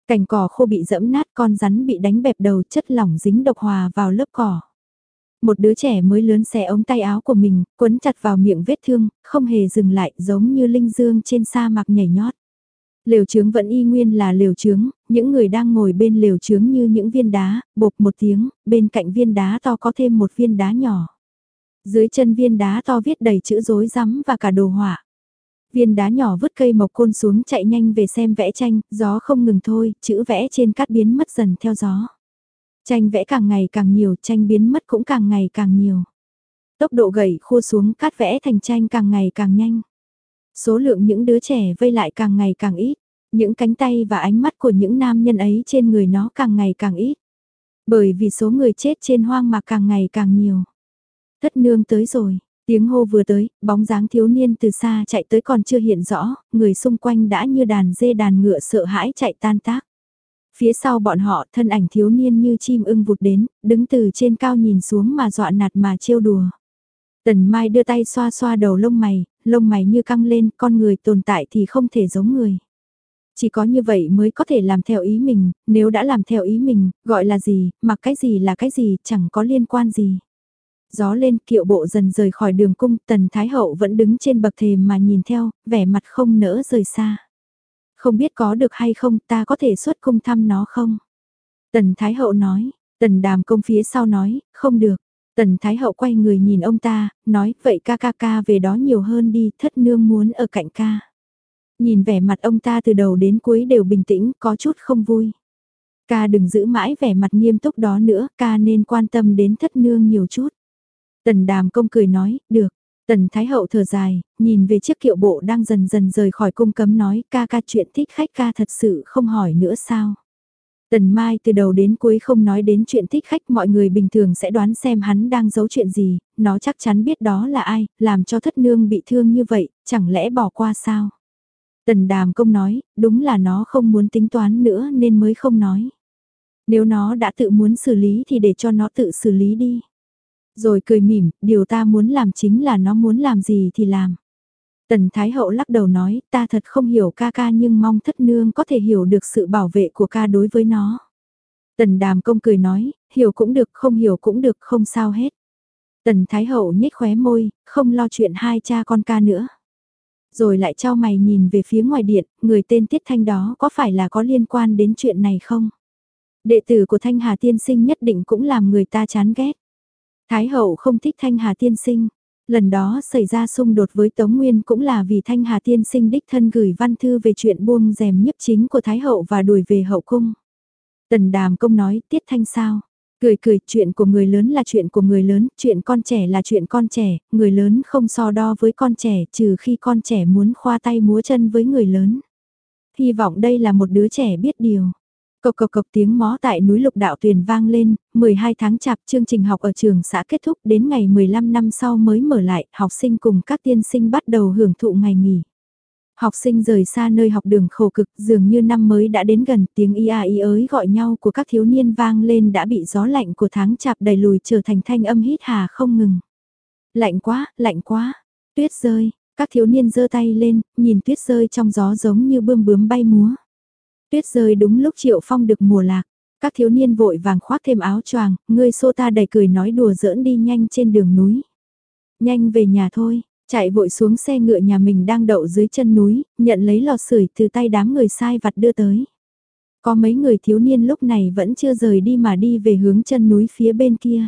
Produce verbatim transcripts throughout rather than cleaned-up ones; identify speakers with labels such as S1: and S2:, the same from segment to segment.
S1: Cành cỏ khô bị dẫm nát, con rắn bị đánh bẹp đầu, chất lỏng dính độc hòa vào lớp cỏ. Một đứa trẻ mới lớn xẻ ống tay áo của mình, quấn chặt vào miệng vết thương, không hề dừng lại, giống như linh dương trên sa mạc nhảy nhót. Lều trướng vẫn y nguyên là lều trướng, những người đang ngồi bên lều trướng như những viên đá, bộp một tiếng, bên cạnh viên đá to có thêm một viên đá nhỏ. Dưới chân viên đá to viết đầy chữ rối rắm và cả đồ họa. Viên đá nhỏ vứt cây mộc côn xuống chạy nhanh về xem vẽ tranh, gió không ngừng thôi, chữ vẽ trên cát biến mất dần theo gió. Tranh vẽ càng ngày càng nhiều, tranh biến mất cũng càng ngày càng nhiều. Tốc độ gậy khua xuống cát vẽ thành tranh càng ngày càng nhanh. Số lượng những đứa trẻ vây lại càng ngày càng ít. Những cánh tay và ánh mắt của những nam nhân ấy trên người nó càng ngày càng ít. Bởi vì số người chết trên hoang mạc càng ngày càng nhiều. Thất nương tới rồi, tiếng hô vừa tới, bóng dáng thiếu niên từ xa chạy tới còn chưa hiện rõ, người xung quanh đã như đàn dê đàn ngựa sợ hãi chạy tan tác. Phía sau bọn họ thân ảnh thiếu niên như chim ưng vụt đến, đứng từ trên cao nhìn xuống mà dọa nạt mà trêu đùa. Tần Mai đưa tay xoa xoa đầu lông mày, lông mày như căng lên, con người tồn tại thì không thể giống người. Chỉ có như vậy mới có thể làm theo ý mình, nếu đã làm theo ý mình, gọi là gì, mặc cái gì là cái gì, chẳng có liên quan gì. Gió lên, kiệu bộ dần rời khỏi đường cung, Tần Thái Hậu vẫn đứng trên bậc thềm mà nhìn theo, vẻ mặt không nỡ rời xa. Không biết có được hay không, ta có thể xuất cung thăm nó không? Tần Thái Hậu nói, Tần Đàm Công phía sau nói, không được. Tần Thái Hậu quay người nhìn ông ta, nói, vậy ca ca ca về đó nhiều hơn đi, thất nương muốn ở cạnh ca. Nhìn vẻ mặt ông ta từ đầu đến cuối đều bình tĩnh, có chút không vui. Ca đừng giữ mãi vẻ mặt nghiêm túc đó nữa, ca nên quan tâm đến thất nương nhiều chút. Tần Đàm Công cười nói, được. Tần Thái Hậu thở dài, nhìn về chiếc kiệu bộ đang dần dần rời khỏi cung cấm nói, ca ca chuyện thích khách ca thật sự không hỏi nữa sao. Tần Mai từ đầu đến cuối không nói đến chuyện thích khách, mọi người bình thường sẽ đoán xem hắn đang giấu chuyện gì, nó chắc chắn biết đó là ai, làm cho thất nương bị thương như vậy, chẳng lẽ bỏ qua sao. Tần Đàm Công nói, đúng là nó không muốn tính toán nữa nên mới không nói. Nếu nó đã tự muốn xử lý thì để cho nó tự xử lý đi. Rồi cười mỉm, điều ta muốn làm chính là nó muốn làm gì thì làm. Tần Thái Hậu lắc đầu nói, ta thật không hiểu ca ca nhưng mong thất nương có thể hiểu được sự bảo vệ của ca đối với nó. Tần Đàm Công cười nói, hiểu cũng được, không hiểu cũng được, không sao hết. Tần Thái Hậu nhếch khóe môi, không lo chuyện hai cha con ca nữa. Rồi lại trao mày nhìn về phía ngoài điện, người tên Tiết Thanh đó có phải là có liên quan đến chuyện này không? Đệ tử của Thanh Hà Tiên Sinh nhất định cũng làm người ta chán ghét. Thái Hậu không thích Thanh Hà Tiên Sinh. Lần đó xảy ra xung đột với Tống Nguyên cũng là vì Thanh Hà Tiên Sinh đích thân gửi văn thư về chuyện buông rèm nhiếp chính của Thái Hậu và đuổi về hậu cung. Tần Đàm Công nói, Tiết Thanh sao? Cười cười, chuyện của người lớn là chuyện của người lớn, chuyện con trẻ là chuyện con trẻ, người lớn không so đo với con trẻ trừ khi con trẻ muốn khoa tay múa chân với người lớn. Hy vọng đây là một đứa trẻ biết điều. Cộc cộc cộc tiếng mó tại núi Lục Đạo Tuyền vang lên, mười hai tháng chạp chương trình học ở trường xã kết thúc đến ngày mười lăm năm sau mới mở lại, học sinh cùng các tiên sinh bắt đầu hưởng thụ ngày nghỉ. Học sinh rời xa nơi học đường khổ cực dường như năm mới đã đến gần tiếng y a y ới gọi nhau của các thiếu niên vang lên đã bị gió lạnh của tháng chạp đẩy lùi trở thành thanh âm hít hà không ngừng. Lạnh quá, lạnh quá, tuyết rơi, các thiếu niên giơ tay lên, nhìn tuyết rơi trong gió giống như bươm bướm bay múa. Tuyết rơi đúng lúc Triệu Phong được mùa lạc, các thiếu niên vội vàng khoác thêm áo choàng, ngươi xô ta đầy cười nói đùa giỡn đi nhanh trên đường núi. Nhanh về nhà thôi, chạy vội xuống xe ngựa nhà mình đang đậu dưới chân núi, nhận lấy lò sưởi từ tay đám người sai vặt đưa tới. Có mấy người thiếu niên lúc này vẫn chưa rời đi mà đi về hướng chân núi phía bên kia.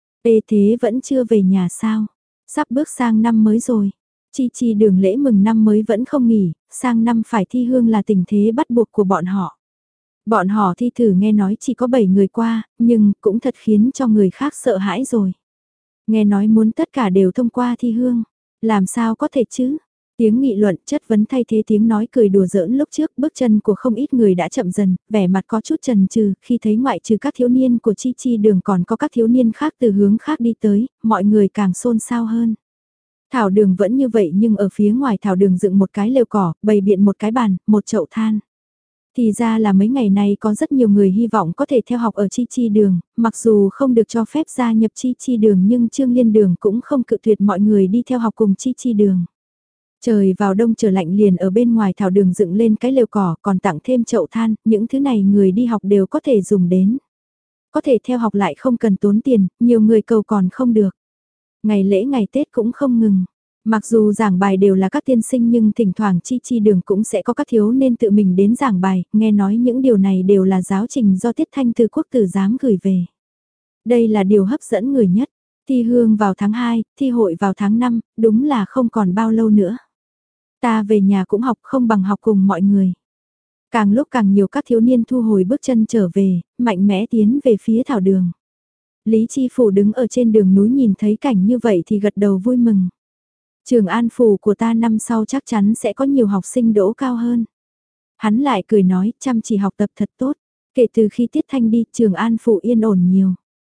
S1: Ê thế vẫn chưa về nhà sao? Sắp bước sang năm mới rồi. Chi chi đường lễ mừng năm mới vẫn không nghỉ, sang năm phải thi hương là tình thế bắt buộc của bọn họ. Bọn họ thi thử nghe nói chỉ có bảy người qua, nhưng cũng thật khiến cho người khác sợ hãi rồi. Nghe nói muốn tất cả đều thông qua thi hương, làm sao có thể chứ? Tiếng nghị luận chất vấn thay thế tiếng nói cười đùa giỡn lúc trước, bước chân của không ít người đã chậm dần, vẻ mặt có chút chần chừ, khi thấy ngoại trừ các thiếu niên của Chi Chi đường còn có các thiếu niên khác từ hướng khác đi tới, mọi người càng xôn xao hơn. Thảo đường vẫn như vậy nhưng ở phía ngoài thảo đường dựng một cái lều cỏ, bày biện một cái bàn, một chậu than. Thì ra là mấy ngày nay có rất nhiều người hy vọng có thể theo học ở Chi Chi đường, mặc dù không được cho phép gia nhập Chi Chi đường nhưng Trương Liên đường cũng không cự tuyệt mọi người đi theo học cùng Chi Chi đường. Trời vào đông trở lạnh liền ở bên ngoài thảo đường dựng lên cái lều cỏ còn tặng thêm chậu than, những thứ này người đi học đều có thể dùng đến. Có thể theo học lại không cần tốn tiền, nhiều người cầu còn không được. Ngày lễ ngày Tết cũng không ngừng. Mặc dù giảng bài đều là các tiên sinh nhưng thỉnh thoảng chi chi đường cũng sẽ có các thiếu nên tự mình đến giảng bài, nghe nói những điều này đều là giáo trình do Tiết Thanh từ quốc tử giám gửi về. Đây là điều hấp dẫn người nhất. Thi hương vào tháng hai, thi hội vào tháng năm, đúng là không còn bao lâu nữa. Ta về nhà cũng học không bằng học cùng mọi người. Càng lúc càng nhiều các thiếu niên thu hồi bước chân trở về, mạnh mẽ tiến về phía thảo đường. Lý Chi Phủ đứng ở trên đường núi nhìn thấy cảnh như vậy thì gật đầu vui mừng. Trường An Phủ của ta năm sau chắc chắn sẽ có nhiều học sinh đỗ cao hơn. Hắn lại cười nói chăm chỉ học tập thật tốt. Kể từ khi Tiết Thanh đi, Trường An Phủ yên ổn nhiều.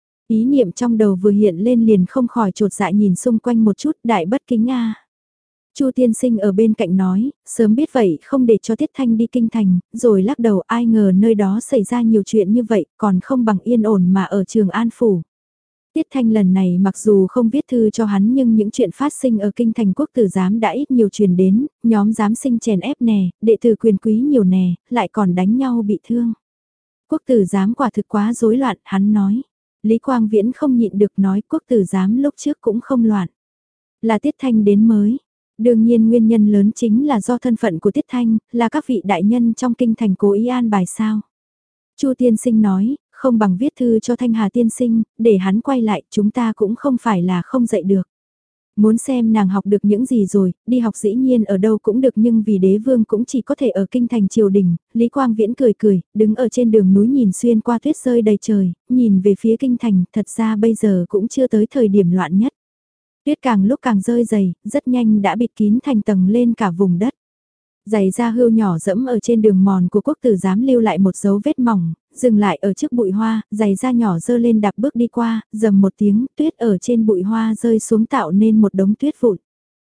S1: Ý niệm trong đầu vừa hiện lên liền không khỏi trột dạ nhìn xung quanh một chút, đại bất kính a. Chu tiên sinh ở bên cạnh nói, sớm biết vậy không để cho Tiết Thanh đi kinh thành, rồi lắc đầu ai ngờ nơi đó xảy ra nhiều chuyện như vậy, còn không bằng yên ổn mà ở Trường An Phủ. Tiết Thanh lần này mặc dù không viết thư cho hắn nhưng những chuyện phát sinh ở kinh thành quốc tử giám đã ít nhiều truyền đến, nhóm giám sinh chèn ép nè, đệ tử quyền quý nhiều nè, lại còn đánh nhau bị thương. Quốc tử giám quả thực quá rối loạn, hắn nói. Lý Quang Viễn không nhịn được nói quốc tử giám lúc trước cũng không loạn. Là Tiết Thanh đến mới. Đương nhiên nguyên nhân lớn chính là do thân phận của Tiết Thanh, là các vị đại nhân trong kinh thành cố ý an bài sao. Chu tiên sinh nói, không bằng viết thư cho Thanh Hà tiên sinh, để hắn quay lại, chúng ta cũng không phải là không dạy được. Muốn xem nàng học được những gì rồi, đi học dĩ nhiên ở đâu cũng được nhưng vì đế vương cũng chỉ có thể ở kinh thành triều đình. Lý Quang Viễn cười cười, đứng ở trên đường núi nhìn xuyên qua tuyết rơi đầy trời, nhìn về phía kinh thành, thật ra bây giờ cũng chưa tới thời điểm loạn nhất. Tuyết càng lúc càng rơi dày, rất nhanh đã bịt kín thành tầng lên cả vùng đất. Giày da hươu nhỏ dẫm ở trên đường mòn của quốc tử giám lưu lại một dấu vết mỏng, dừng lại ở trước bụi hoa, giày da nhỏ dơ lên đạp bước đi qua, dầm một tiếng, tuyết ở trên bụi hoa rơi xuống tạo nên một đống tuyết vụn.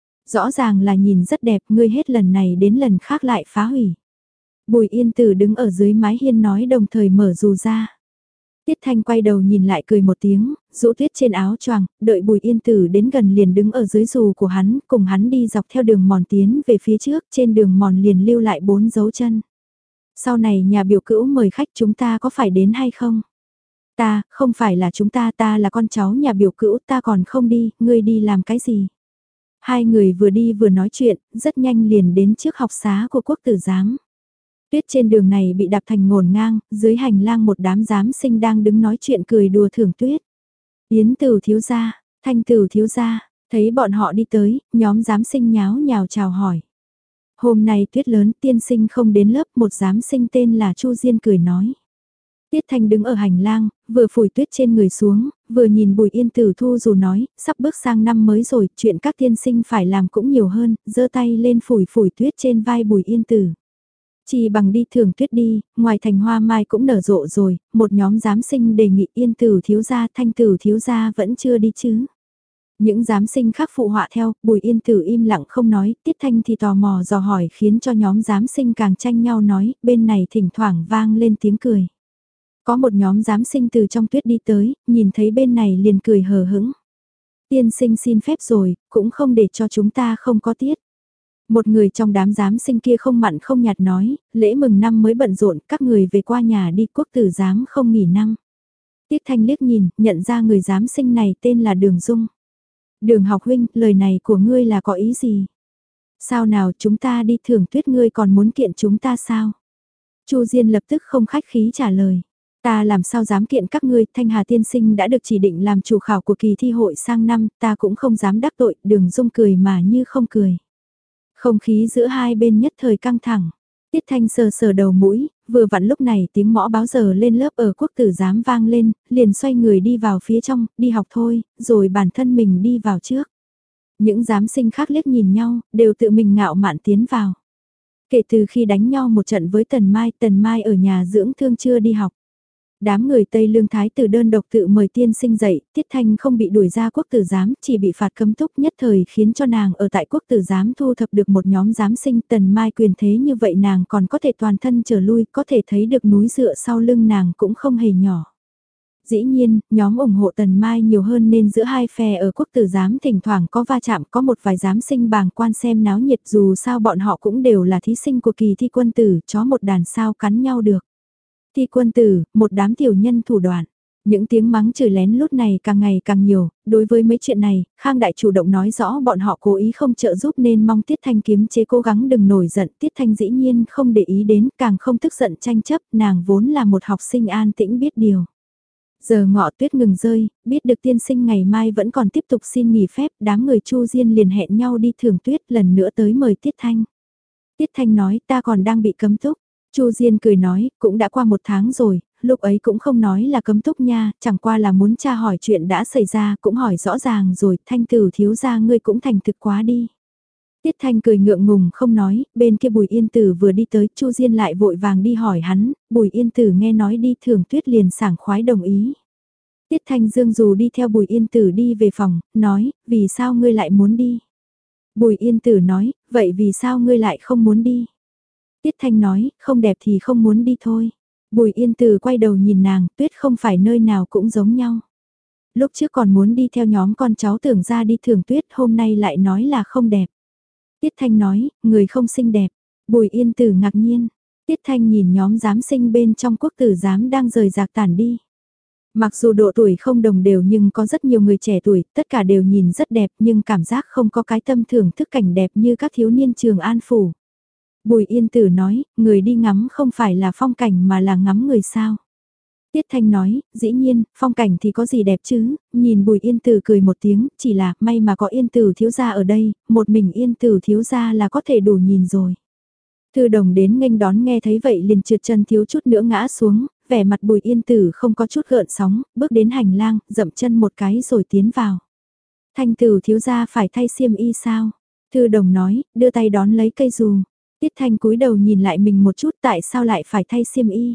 S1: Rõ ràng là nhìn rất đẹp, ngươi hết lần này đến lần khác lại phá hủy. Bùi Yên Tử đứng ở dưới mái hiên nói đồng thời mở dù ra. Tiết Thanh quay đầu nhìn lại cười một tiếng, rũ tuyết trên áo choàng, đợi Bùi Yên Tử đến gần liền đứng ở dưới dù của hắn, cùng hắn đi dọc theo đường mòn tiến về phía trước, trên đường mòn liền lưu lại bốn dấu chân. Sau này nhà biểu cữu mời khách chúng ta có phải đến hay không? Ta, không phải là chúng ta, ta là con cháu nhà biểu cữu, ta còn không đi, ngươi đi làm cái gì? Hai người vừa đi vừa nói chuyện, rất nhanh liền đến trước học xá của quốc tử giám. Tuyết trên đường này bị đạp thành ngổn ngang, dưới hành lang một đám giám sinh đang đứng nói chuyện cười đùa thưởng tuyết. Yến Tử thiếu gia, Thanh Tử thiếu gia, thấy bọn họ đi tới, nhóm giám sinh nháo nhào chào hỏi. Hôm nay tuyết lớn tiên sinh không đến lớp, một giám sinh tên là Chu Diên cười nói. Tiết Thanh đứng ở hành lang, vừa phủi tuyết trên người xuống, vừa nhìn Bùi Yên Tử thu dù nói, sắp bước sang năm mới rồi, chuyện các tiên sinh phải làm cũng nhiều hơn, giơ tay lên phủi phủi tuyết trên vai Bùi Yên Tử. Chỉ bằng đi thưởng tuyết đi, ngoài thành hoa mai cũng nở rộ rồi, một nhóm giám sinh đề nghị Yên Tử thiếu gia, Thanh Tử thiếu gia vẫn chưa đi chứ. Những giám sinh khác phụ họa theo, Bùi Yên Tử im lặng không nói, Tiết Thanh thì tò mò dò hỏi khiến cho nhóm giám sinh càng tranh nhau nói, bên này thỉnh thoảng vang lên tiếng cười. Có một nhóm giám sinh từ trong tuyết đi tới, nhìn thấy bên này liền cười hờ hững. Tiên sinh xin phép rồi, cũng không để cho chúng ta không có tiết. Một người trong đám giám sinh kia không mặn không nhạt nói, lễ mừng năm mới bận rộn, các người về qua nhà đi, quốc tử giám không nghỉ năm. Tiết Thanh liếc nhìn, nhận ra người giám sinh này tên là Đường Dung. Đường học huynh, lời này của ngươi là có ý gì? Sao nào chúng ta đi thưởng tuyết ngươi còn muốn kiện chúng ta sao? Chu Diên lập tức không khách khí trả lời. Ta làm sao dám kiện các ngươi, Thanh Hà tiên sinh đã được chỉ định làm chủ khảo của kỳ thi hội sang năm, ta cũng không dám đắc tội, Đường Dung cười mà như không cười. Không khí giữa hai bên nhất thời căng thẳng. Tiết Thanh sờ sờ đầu mũi, vừa vặn lúc này tiếng mõ báo giờ lên lớp ở quốc tử giám vang lên, liền xoay người đi vào phía trong, đi học thôi, rồi bản thân mình đi vào trước. Những giám sinh khác liếc nhìn nhau, đều tự mình ngạo mạn tiến vào. Kể từ khi đánh nhau một trận với Tần Mai, Tần Mai ở nhà dưỡng thương chưa đi học. Đám người Tây Lương Thái tử đơn độc tự mời tiên sinh dậy, Tiết Thanh không bị đuổi ra quốc tử giám, chỉ bị phạt cấm túc nhất thời khiến cho nàng ở tại quốc tử giám thu thập được một nhóm giám sinh. Tần Mai quyền thế như vậy nàng còn có thể toàn thân trở lui, có thể thấy được núi dựa sau lưng nàng cũng không hề nhỏ. Dĩ nhiên, nhóm ủng hộ Tần Mai nhiều hơn nên giữa hai phe ở quốc tử giám thỉnh thoảng có va chạm, có một vài giám sinh bàng quan xem náo nhiệt, dù sao bọn họ cũng đều là thí sinh của kỳ thi quân tử, chó một đàn sao cắn nhau được. Thi quân tử, một đám tiểu nhân thủ đoạn. Những tiếng mắng chửi lén lúc này càng ngày càng nhiều, đối với mấy chuyện này, Khang Đại chủ động nói rõ bọn họ cố ý không trợ giúp nên mong Tiết Thanh kiềm chế cố gắng đừng nổi giận. Tiết Thanh dĩ nhiên không để ý đến, càng không tức giận tranh chấp, nàng vốn là một học sinh an tĩnh biết điều. Giờ ngọ tuyết ngừng rơi, biết được tiên sinh ngày mai vẫn còn tiếp tục xin nghỉ phép, đám người Chu Diên liền hẹn nhau đi thưởng tuyết lần nữa tới mời Tiết Thanh. Tiết Thanh nói ta còn đang bị cấm túc. Chu Diên cười nói, cũng đã qua một tháng rồi, lúc ấy cũng không nói là cấm túc nha, chẳng qua là muốn tra hỏi chuyện đã xảy ra, cũng hỏi rõ ràng rồi, Thanh tử thiếu gia ngươi cũng thành thực quá đi. Tiết Thanh cười ngượng ngùng không nói, bên kia Bùi Yên Tử vừa đi tới, Chu Diên lại vội vàng đi hỏi hắn, Bùi Yên Tử nghe nói đi thưởng tuyết liền sảng khoái đồng ý. Tiết Thanh Dương dù đi theo Bùi Yên Tử đi về phòng, nói, vì sao ngươi lại muốn đi? Bùi Yên Tử nói, vậy vì sao ngươi lại không muốn đi? Tiết Thanh nói, không đẹp thì không muốn đi thôi. Bùi Yên Tử quay đầu nhìn nàng, tuyết không phải nơi nào cũng giống nhau. Lúc trước còn muốn đi theo nhóm con cháu tưởng ra đi thưởng tuyết, hôm nay lại nói là không đẹp. Tiết Thanh nói, người không xinh đẹp. Bùi Yên Tử ngạc nhiên. Tiết Thanh nhìn nhóm giám sinh bên trong quốc tử giám đang rời rạc tản đi. Mặc dù độ tuổi không đồng đều nhưng có rất nhiều người trẻ tuổi, tất cả đều nhìn rất đẹp nhưng cảm giác không có cái tâm thưởng thức cảnh đẹp như các thiếu niên Trường An Phủ. Bùi Yên Tử nói, người đi ngắm không phải là phong cảnh mà là ngắm người sao. Tiết Thanh nói, dĩ nhiên, phong cảnh thì có gì đẹp chứ, nhìn Bùi Yên Tử cười một tiếng, chỉ là may mà có Yên Tử thiếu gia ở đây, một mình Yên Tử thiếu gia là có thể đủ nhìn rồi. Thư Đồng đến nghênh đón nghe thấy vậy liền trượt chân thiếu chút nữa ngã xuống, vẻ mặt Bùi Yên Tử không có chút gợn sóng, bước đến hành lang, dậm chân một cái rồi tiến vào. Thanh Tử thiếu gia phải thay xiêm y sao? Thư Đồng nói, đưa tay đón lấy cây dù. Tiết Thanh cúi đầu nhìn lại mình một chút tại sao lại phải thay xiêm y.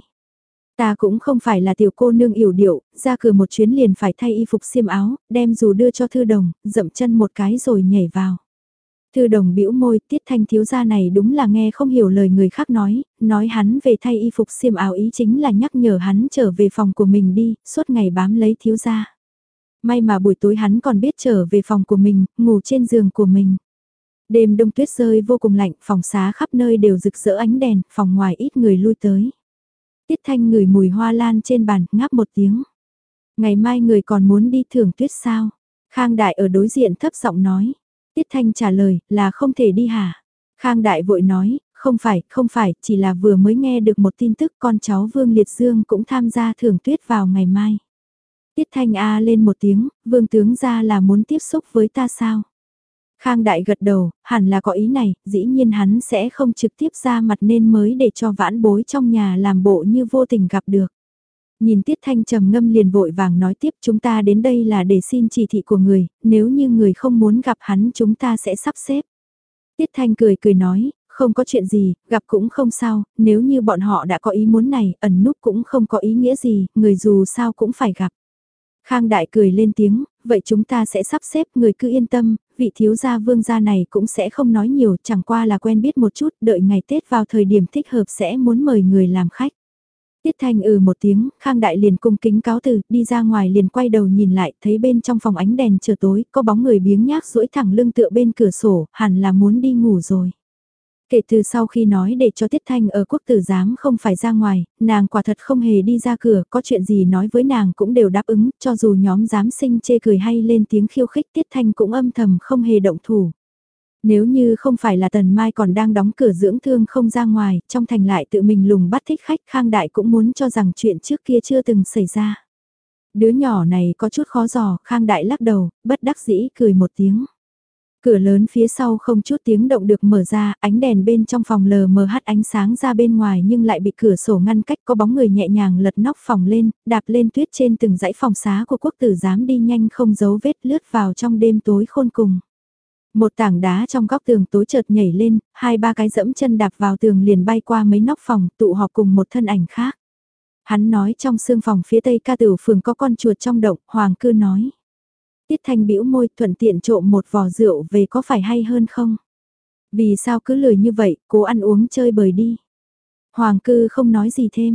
S1: Ta cũng không phải là tiểu cô nương yểu điệu, ra cửa một chuyến liền phải thay y phục xiêm áo, đem dù đưa cho Thư Đồng, dậm chân một cái rồi nhảy vào. Thư Đồng bĩu môi, Tiết Thanh thiếu gia này đúng là nghe không hiểu lời người khác nói, nói hắn về thay y phục xiêm áo ý chính là nhắc nhở hắn trở về phòng của mình đi, suốt ngày bám lấy thiếu gia. May mà buổi tối hắn còn biết trở về phòng của mình, ngủ trên giường của mình. Đêm đông tuyết rơi vô cùng lạnh, phòng xá khắp nơi đều rực rỡ ánh đèn, phòng ngoài ít người lui tới. Tiết Thanh ngửi mùi hoa lan trên bàn, ngáp một tiếng. Ngày mai người còn muốn đi thưởng tuyết sao? Khang Đại ở đối diện thấp giọng nói. Tiết Thanh trả lời, là không thể đi hả? Khang Đại vội nói, không phải, không phải, chỉ là vừa mới nghe được một tin tức con cháu Vương Liệt Dương cũng tham gia thưởng tuyết vào ngày mai. Tiết Thanh a lên một tiếng, Vương tướng ra là muốn tiếp xúc với ta sao? Khang Đại gật đầu, hẳn là có ý này, dĩ nhiên hắn sẽ không trực tiếp ra mặt nên mới để cho vãn bối trong nhà làm bộ như vô tình gặp được. Nhìn Tiết Thanh trầm ngâm liền vội vàng nói tiếp chúng ta đến đây là để xin chỉ thị của người, nếu như người không muốn gặp hắn chúng ta sẽ sắp xếp. Tiết Thanh cười cười nói, không có chuyện gì, gặp cũng không sao, nếu như bọn họ đã có ý muốn này, ẩn núp cũng không có ý nghĩa gì, người dù sao cũng phải gặp. Khang Đại cười lên tiếng, vậy chúng ta sẽ sắp xếp, người cứ yên tâm, vị thiếu gia Vương gia này cũng sẽ không nói nhiều, chẳng qua là quen biết một chút, đợi ngày Tết vào thời điểm thích hợp sẽ muốn mời người làm khách. Tiết Thanh ừ một tiếng, Khang Đại liền cung kính cáo từ, đi ra ngoài liền quay đầu nhìn lại, thấy bên trong phòng ánh đèn chờ tối, có bóng người biếng nhác duỗi thẳng lưng tựa bên cửa sổ, hẳn là muốn đi ngủ rồi. Kể từ sau khi nói để cho Tiết Thanh ở quốc tử giám không phải ra ngoài, nàng quả thật không hề đi ra cửa, có chuyện gì nói với nàng cũng đều đáp ứng, cho dù nhóm giám sinh chê cười hay lên tiếng khiêu khích Tiết Thanh cũng âm thầm không hề động thủ. Nếu như không phải là Tần Mai còn đang đóng cửa dưỡng thương không ra ngoài, trong thành lại tự mình lùng bắt thích khách, Khang Đại cũng muốn cho rằng chuyện trước kia chưa từng xảy ra. Đứa nhỏ này có chút khó dò, Khang Đại lắc đầu, bất đắc dĩ cười một tiếng. Cửa lớn phía sau không chút tiếng động được mở ra, ánh đèn bên trong phòng lờ mờ hắt ánh sáng ra bên ngoài nhưng lại bị cửa sổ ngăn cách, có bóng người nhẹ nhàng lật nóc phòng lên, đạp lên tuyết trên từng dãy phòng xá của quốc tử giám đi nhanh không giấu vết lướt vào trong đêm tối khôn cùng. Một tảng đá trong góc tường tối chợt nhảy lên, hai ba cái dẫm chân đạp vào tường liền bay qua mấy nóc phòng tụ họp cùng một thân ảnh khác. Hắn nói trong sương phòng phía tây ca tửu phường có con chuột trong động, Hoàng Cư nói. Tiết Thanh bĩu môi thuận tiện trộm một vò rượu về có phải hay hơn không? Vì sao cứ lười như vậy, cố ăn uống chơi bời đi. Hoàng Cư không nói gì thêm.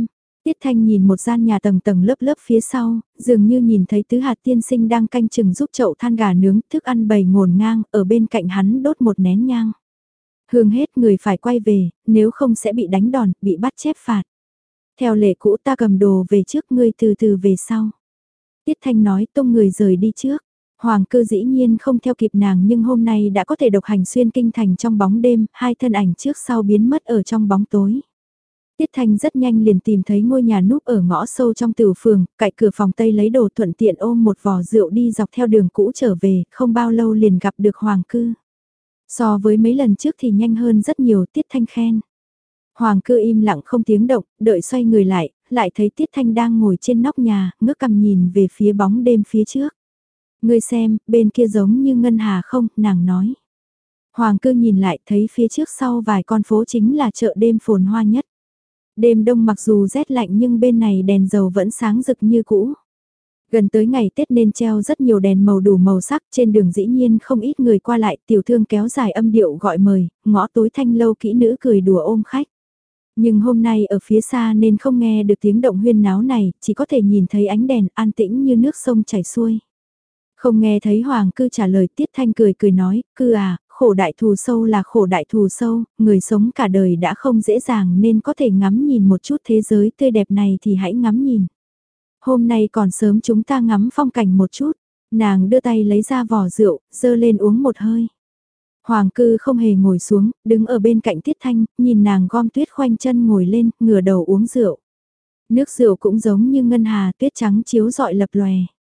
S1: Tiết Thanh nhìn một gian nhà tầng tầng lớp lớp phía sau, dường như nhìn thấy tứ hạt tiên sinh đang canh chừng giúp chậu than gà nướng, thức ăn bầy ngổn ngang, ở bên cạnh hắn đốt một nén nhang. Hương hết người phải quay về, nếu không sẽ bị đánh đòn, bị bắt chép phạt. Theo lệ cũ ta cầm đồ về trước, ngươi từ từ về sau. Tiết Thanh nói, tung người rời đi trước. Hoàng cư dĩ nhiên không theo kịp nàng, nhưng hôm nay đã có thể độc hành xuyên kinh thành trong bóng đêm, hai thân ảnh trước sau biến mất ở trong bóng tối. Tiết Thanh rất nhanh liền tìm thấy ngôi nhà núp ở ngõ sâu trong tửu phường, cạnh cửa phòng Tây lấy đồ, thuận tiện ôm một vò rượu đi dọc theo đường cũ trở về, không bao lâu liền gặp được Hoàng cư. So với mấy lần trước thì nhanh hơn rất nhiều, Tiết Thanh khen. Hoàng cư im lặng không tiếng động, đợi xoay người lại, lại thấy Tiết Thanh đang ngồi trên nóc nhà, ngước cằm nhìn về phía bóng đêm phía trước. Ngươi xem, bên kia giống như ngân hà không, nàng nói. Hoàng cư nhìn lại thấy phía trước sau vài con phố chính là chợ đêm phồn hoa nhất. Đêm đông mặc dù rét lạnh nhưng bên này đèn dầu vẫn sáng rực như cũ. Gần tới ngày Tết nên treo rất nhiều đèn màu đủ màu sắc, trên đường dĩ nhiên không ít người qua lại, tiểu thương kéo dài âm điệu gọi mời, ngõ tối thanh lâu kỹ nữ cười đùa ôm khách. Nhưng hôm nay ở phía xa nên không nghe được tiếng động huyên náo này, chỉ có thể nhìn thấy ánh đèn an tĩnh như nước sông chảy xuôi. Không nghe thấy Hoàng cư trả lời, Tiết Thanh cười cười nói, cư à, khổ đại thù sâu là khổ đại thù sâu, người sống cả đời đã không dễ dàng nên có thể ngắm nhìn một chút thế giới tươi đẹp này thì hãy ngắm nhìn. Hôm nay còn sớm chúng ta ngắm phong cảnh một chút, nàng đưa tay lấy ra vò rượu, dơ lên uống một hơi. Hoàng cư không hề ngồi xuống, đứng ở bên cạnh Tiết Thanh, nhìn nàng gom tuyết khoanh chân ngồi lên, ngửa đầu uống rượu. Nước rượu cũng giống như ngân hà tuyết trắng chiếu rọi lập lòe.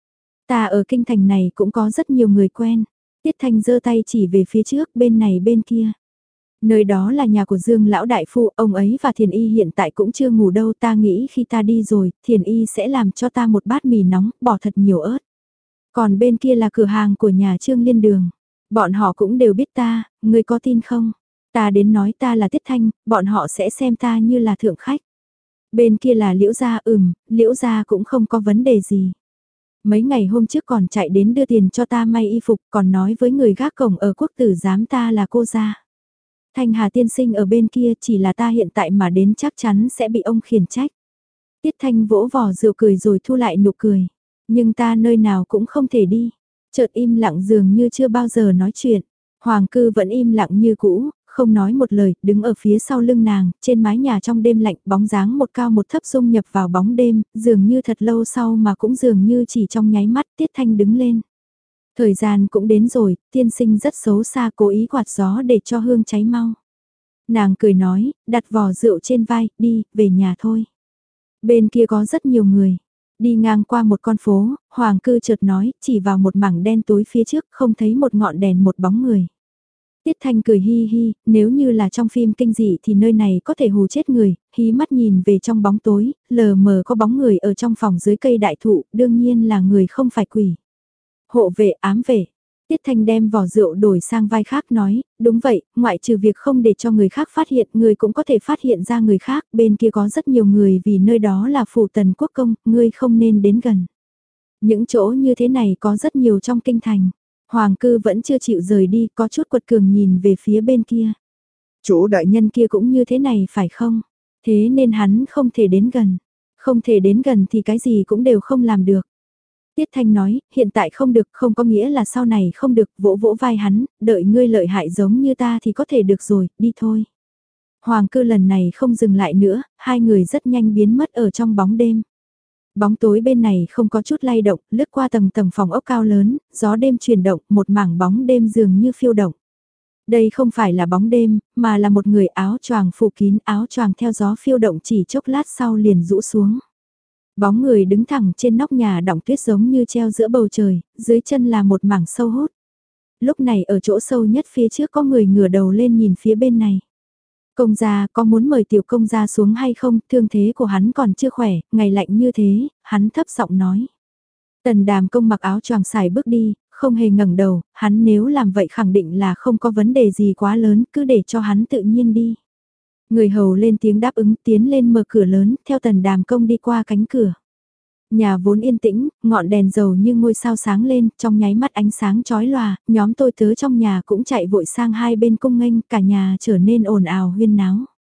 S1: Ta ở kinh thành này cũng có rất nhiều người quen. Tiết Thanh giơ tay chỉ về phía trước bên này bên kia. Nơi đó là nhà của Dương Lão Đại Phu, ông ấy và Thiền Y hiện tại cũng chưa ngủ đâu, ta nghĩ khi ta đi rồi, Thiền Y sẽ làm cho ta một bát mì nóng, bỏ thật nhiều ớt. Còn bên kia là cửa hàng của nhà Trương Liên Đường. Bọn họ cũng đều biết ta, ngươi có tin không? Ta đến nói ta là Tiết Thanh, bọn họ sẽ xem ta như là thượng khách. Bên kia là Liễu Gia, ừm, Liễu Gia cũng không có vấn đề gì. Mấy ngày hôm trước còn chạy đến đưa tiền cho ta may y phục, còn nói với người gác cổng ở quốc tử giám ta là cô gia. Thanh Hà tiên sinh ở bên kia, chỉ là ta hiện tại mà đến chắc chắn sẽ bị ông khiển trách. Tiết Thanh vỗ vò rượu cười rồi thu lại nụ cười. Nhưng ta nơi nào cũng không thể đi. Chợt im lặng dường như chưa bao giờ nói chuyện. Hoàng cư vẫn im lặng như cũ, không nói một lời, đứng ở phía sau lưng nàng, trên mái nhà trong đêm lạnh, bóng dáng một cao một thấp dung nhập vào bóng đêm, dường như thật lâu sau mà cũng dường như chỉ trong nháy mắt. Tiết Thanh đứng lên. Thời gian cũng đến rồi, tiên sinh rất xấu xa, cố ý quạt gió để cho hương cháy mau. Nàng cười nói, đặt vò rượu trên vai, đi, về nhà thôi. Bên kia có rất nhiều người. Đi ngang qua một con phố, Hoàng cư chợt nói, chỉ vào một mảng đen tối phía trước, không thấy một ngọn đèn một bóng người. Tiết Thanh cười hi hi, nếu như là trong phim kinh dị thì nơi này có thể hù chết người, hí mắt nhìn về trong bóng tối, lờ mờ có bóng người ở trong phòng dưới cây đại thụ, đương nhiên là người không phải quỷ. Hộ vệ ám vệ. Tiết Thanh đem vỏ rượu đổi sang vai khác nói, đúng vậy, ngoại trừ việc không để cho người khác phát hiện, người cũng có thể phát hiện ra người khác, bên kia có rất nhiều người vì nơi đó là phủ tần quốc công, ngươi không nên đến gần. Những chỗ như thế này có rất nhiều trong kinh thành. Hoàng cư vẫn chưa chịu rời đi, có chút quật cường nhìn về phía bên kia. Chỗ đại nhân kia cũng như thế này phải không? Thế nên hắn không thể đến gần. Không thể đến gần thì cái gì cũng đều không làm được. Tiết Thanh nói, hiện tại không được, không có nghĩa là sau này không được, vỗ vỗ vai hắn, đợi ngươi lợi hại giống như ta thì có thể được rồi, đi thôi. Hoàng cư lần này không dừng lại nữa, hai người rất nhanh biến mất ở trong bóng đêm. Bóng tối bên này không có chút lay động, lướt qua tầng tầng phòng ốc cao lớn, gió đêm chuyển động, một mảng bóng đêm dường như phiêu động. Đây không phải là bóng đêm, mà là một người áo choàng phủ kín, áo choàng theo gió phiêu động chỉ chốc lát sau liền rũ xuống. Bóng người đứng thẳng trên nóc nhà đọng tuyết giống như treo giữa bầu trời, dưới chân là một mảng sâu hút. Lúc này ở chỗ sâu nhất phía trước có người ngửa đầu lên nhìn phía bên này. Công gia có muốn mời tiểu công gia xuống hay không, thương thế của hắn còn chưa khỏe, ngày lạnh như thế, hắn thấp giọng nói. Tần Đàm Công mặc áo choàng xài bước đi, không hề ngẩng đầu, hắn nếu làm vậy khẳng định là không có vấn đề gì quá lớn, cứ để cho hắn tự nhiên đi. Người hầu lên tiếng đáp ứng tiến lên mở cửa lớn, theo Tần Đàm Công đi qua cánh cửa. Nhà vốn yên tĩnh, ngọn đèn dầu như ngôi sao sáng lên, trong nháy mắt ánh sáng chói lòa, nhóm tôi tớ trong nhà cũng chạy vội sang hai bên cung nghênh, cả nhà trở nên ồn ào huyên náo.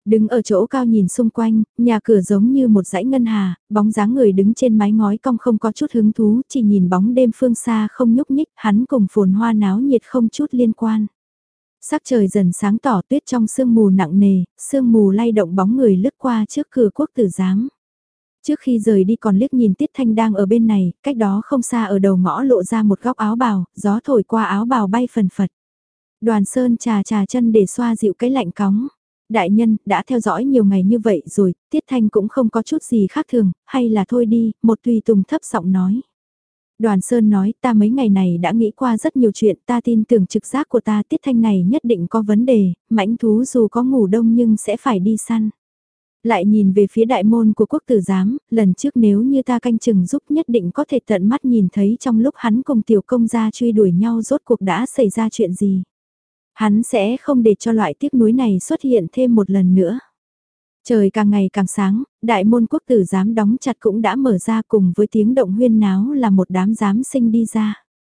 S1: Đứng ở chỗ cao nhìn xung quanh, nhà cửa giống như một dãy ngân hà, bóng dáng người đứng trên mái ngói cong không có chút hứng thú, chỉ nhìn bóng đêm phương xa không nhúc nhích, hắn cùng phồn hoa náo nhiệt không chút liên quan. Sắc trời dần sáng tỏ, tuyết trong sương mù nặng nề, sương mù lay động bóng người lướt qua trước cửa quốc tử giám. Trước khi rời đi còn liếc nhìn Tiết Thanh đang ở bên này, cách đó không xa ở đầu ngõ lộ ra một góc áo bào, gió thổi qua áo bào bay phần phật. Đoàn Sơn trà trà chân để xoa dịu cái lạnh cóng. Đại nhân, đã theo dõi nhiều ngày như vậy rồi, Tiết Thanh cũng không có chút gì khác thường, hay là thôi đi, một tùy tùng thấp giọng nói. Đoàn Sơn nói, ta mấy ngày này đã nghĩ qua rất nhiều chuyện, ta tin tưởng trực giác của ta, Tiết Thanh này nhất định có vấn đề, mãnh thú dù có ngủ đông nhưng sẽ phải đi săn. Lại nhìn về phía đại môn của quốc tử giám, lần trước nếu như ta canh chừng giúp nhất định có thể tận mắt nhìn thấy trong lúc hắn cùng tiểu công gia truy đuổi nhau rốt cuộc đã xảy ra chuyện gì. Hắn sẽ không để cho loại tiếc nuối này xuất hiện thêm một lần nữa. Trời càng ngày càng sáng, đại môn quốc tử giám đóng chặt cũng đã mở ra cùng với tiếng động huyên náo là một đám giám sinh đi ra.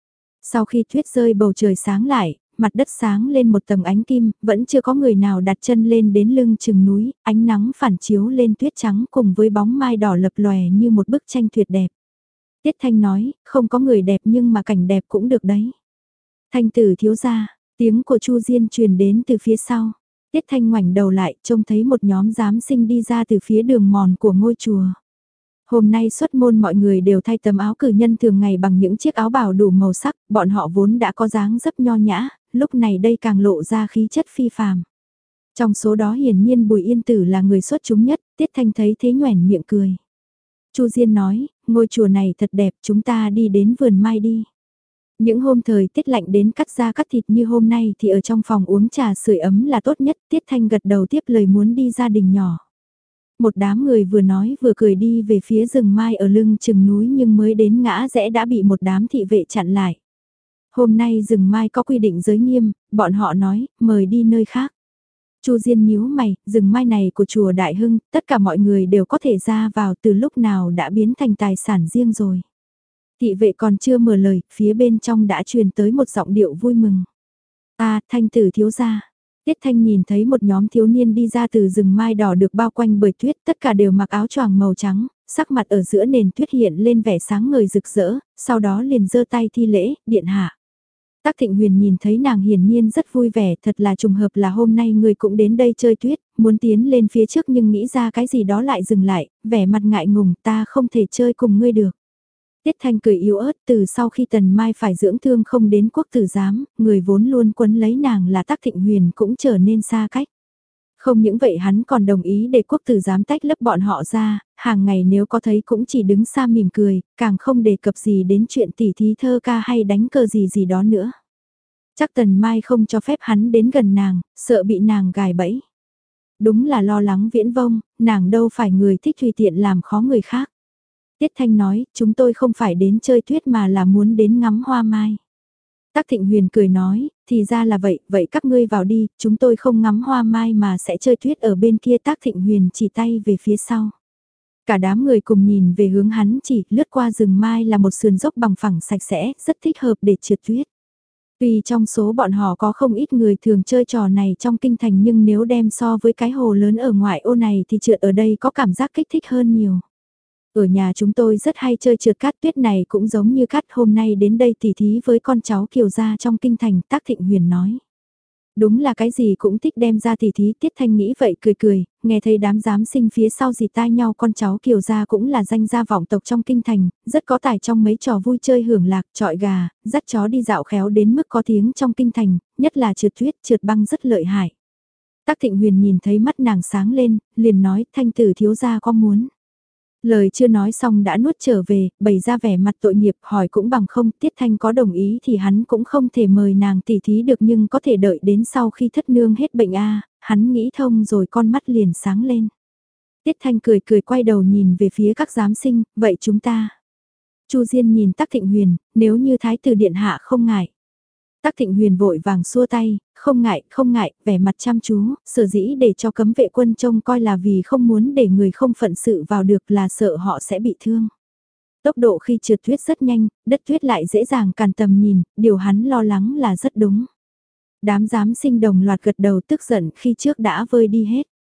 S1: Sau khi tuyết rơi bầu trời sáng lại, mặt đất sáng lên một tầng ánh kim, vẫn chưa có người nào đặt chân lên đến lưng chừng núi, ánh nắng phản chiếu lên tuyết trắng cùng với bóng mai đỏ lập lòe như một bức tranh tuyệt đẹp. Tiết Thanh nói, không có người đẹp nhưng mà cảnh đẹp cũng được đấy. Thanh tử thiếu gia, tiếng của Chu Diên truyền đến từ phía sau. Tiết Thanh ngoảnh đầu lại, trông thấy một nhóm giám sinh đi ra từ phía đường mòn của ngôi chùa. Hôm nay xuất môn mọi người đều thay tấm áo cử nhân thường ngày bằng những chiếc áo bào đủ màu sắc, bọn họ vốn đã có dáng dấp nho nhã, lúc này đây càng lộ ra khí chất phi phàm. Trong số đó hiển nhiên Bùi Yên Tử là người xuất chúng nhất, Tiết Thanh thấy thế nhoẻn miệng cười. Chu Diên nói, ngôi chùa này thật đẹp, chúng ta đi đến vườn mai đi. Những hôm thời tiết lạnh đến cắt da cắt thịt như hôm nay thì ở trong phòng uống trà sưởi ấm là tốt nhất, Tiết Thanh gật đầu tiếp lời muốn đi gia đình nhỏ. Một đám người vừa nói vừa cười đi về phía rừng mai ở lưng chừng núi nhưng mới đến ngã rẽ đã bị một đám thị vệ chặn lại. Hôm nay rừng mai có quy định giới nghiêm, bọn họ nói, mời đi nơi khác. Chu Diên nhíu mày, rừng mai này của chùa Đại Hưng, tất cả mọi người đều có thể ra vào từ lúc nào đã biến thành tài sản riêng rồi. Thị vệ còn chưa mở lời, phía bên trong đã truyền tới một giọng điệu vui mừng. À, Thanh tử thiếu gia. Tiết Thanh nhìn thấy một nhóm thiếu niên đi ra từ rừng mai đỏ được bao quanh bởi tuyết, tất cả đều mặc áo choàng màu trắng, sắc mặt ở giữa nền tuyết hiện lên vẻ sáng ngời rực rỡ, sau đó liền giơ tay thi lễ, điện hạ. Tắc Thịnh Huyền nhìn thấy nàng hiển nhiên rất vui vẻ, thật là trùng hợp là hôm nay người cũng đến đây chơi tuyết, muốn tiến lên phía trước nhưng nghĩ ra cái gì đó lại dừng lại, vẻ mặt ngại ngùng, ta không thể chơi cùng ngươi được. Tiết Thanh cười yếu ớt, từ sau khi Tần Mai phải dưỡng thương không đến quốc tử giám, người vốn luôn quấn lấy nàng là Tắc Thịnh Huyền cũng trở nên xa cách. Không những vậy hắn còn đồng ý để quốc tử giám tách lớp bọn họ ra, hàng ngày nếu có thấy cũng chỉ đứng xa mỉm cười, càng không đề cập gì đến chuyện tỉ thí thơ ca hay đánh cờ gì gì đó nữa. Chắc Tần Mai không cho phép hắn đến gần nàng, sợ bị nàng gài bẫy. Đúng là lo lắng viễn vông, nàng đâu phải người thích tùy tiện làm khó người khác. Tiết Thanh nói, chúng tôi không phải đến chơi tuyết mà là muốn đến ngắm hoa mai. Tắc Thịnh Huyền cười nói, thì ra là vậy, vậy các ngươi vào đi, chúng tôi không ngắm hoa mai mà sẽ chơi tuyết ở bên kia. Tắc Thịnh Huyền chỉ tay về phía sau. Cả đám người cùng nhìn về hướng hắn chỉ, lướt qua rừng mai là một sườn dốc bằng phẳng sạch sẽ, rất thích hợp để trượt tuyết. Tuy trong số bọn họ có không ít người thường chơi trò này trong kinh thành nhưng nếu đem so với cái hồ lớn ở ngoại ô này thì trượt ở đây có cảm giác kích thích hơn nhiều. Ở nhà chúng tôi rất hay chơi trượt cát, tuyết này cũng giống như cát, hôm nay đến đây tỉ thí với con cháu Kiều gia trong kinh thành. Tắc Thịnh Huyền nói. Đúng là cái gì cũng thích đem ra tỉ thí. Tiết Thanh nghĩ vậy cười cười, nghe thấy đám giám sinh phía sau dì tai nhau, con cháu Kiều gia cũng là danh gia vọng tộc trong kinh thành, rất có tài trong mấy trò vui chơi hưởng lạc, chọi gà, dắt chó đi dạo khéo đến mức có tiếng trong kinh thành, nhất là trượt tuyết, trượt băng rất lợi hại. Tắc Thịnh Huyền nhìn thấy mắt nàng sáng lên, liền nói, Thanh tử thiếu gia có muốn. Lời chưa nói xong đã nuốt trở về, bày ra vẻ mặt tội nghiệp, hỏi cũng bằng không. Tiết Thanh có đồng ý thì hắn cũng không thể mời nàng tỉ thí được, nhưng có thể đợi đến sau khi thất nương hết bệnh a. Hắn nghĩ thông rồi, con mắt liền sáng lên. Tiết Thanh cười cười quay đầu nhìn về phía các giám sinh, vậy chúng ta. Chu Diên nhìn Tắc Thịnh Huyền, nếu như Thái tử điện hạ không ngại. Tắc Thịnh Huyền vội vàng xua tay, không ngại, không ngại, vẻ mặt chăm chú, sở dĩ để cho cấm vệ quân trông coi là vì không muốn để người không phận sự vào được, là sợ họ sẽ bị thương. Tốc độ khi trượt tuyết rất nhanh, đất tuyết lại dễ dàng cản tầm nhìn, điều hắn lo lắng là rất đúng. Đám giám sinh đồng loạt gật đầu tức giận khi trước đã vơi đi hết.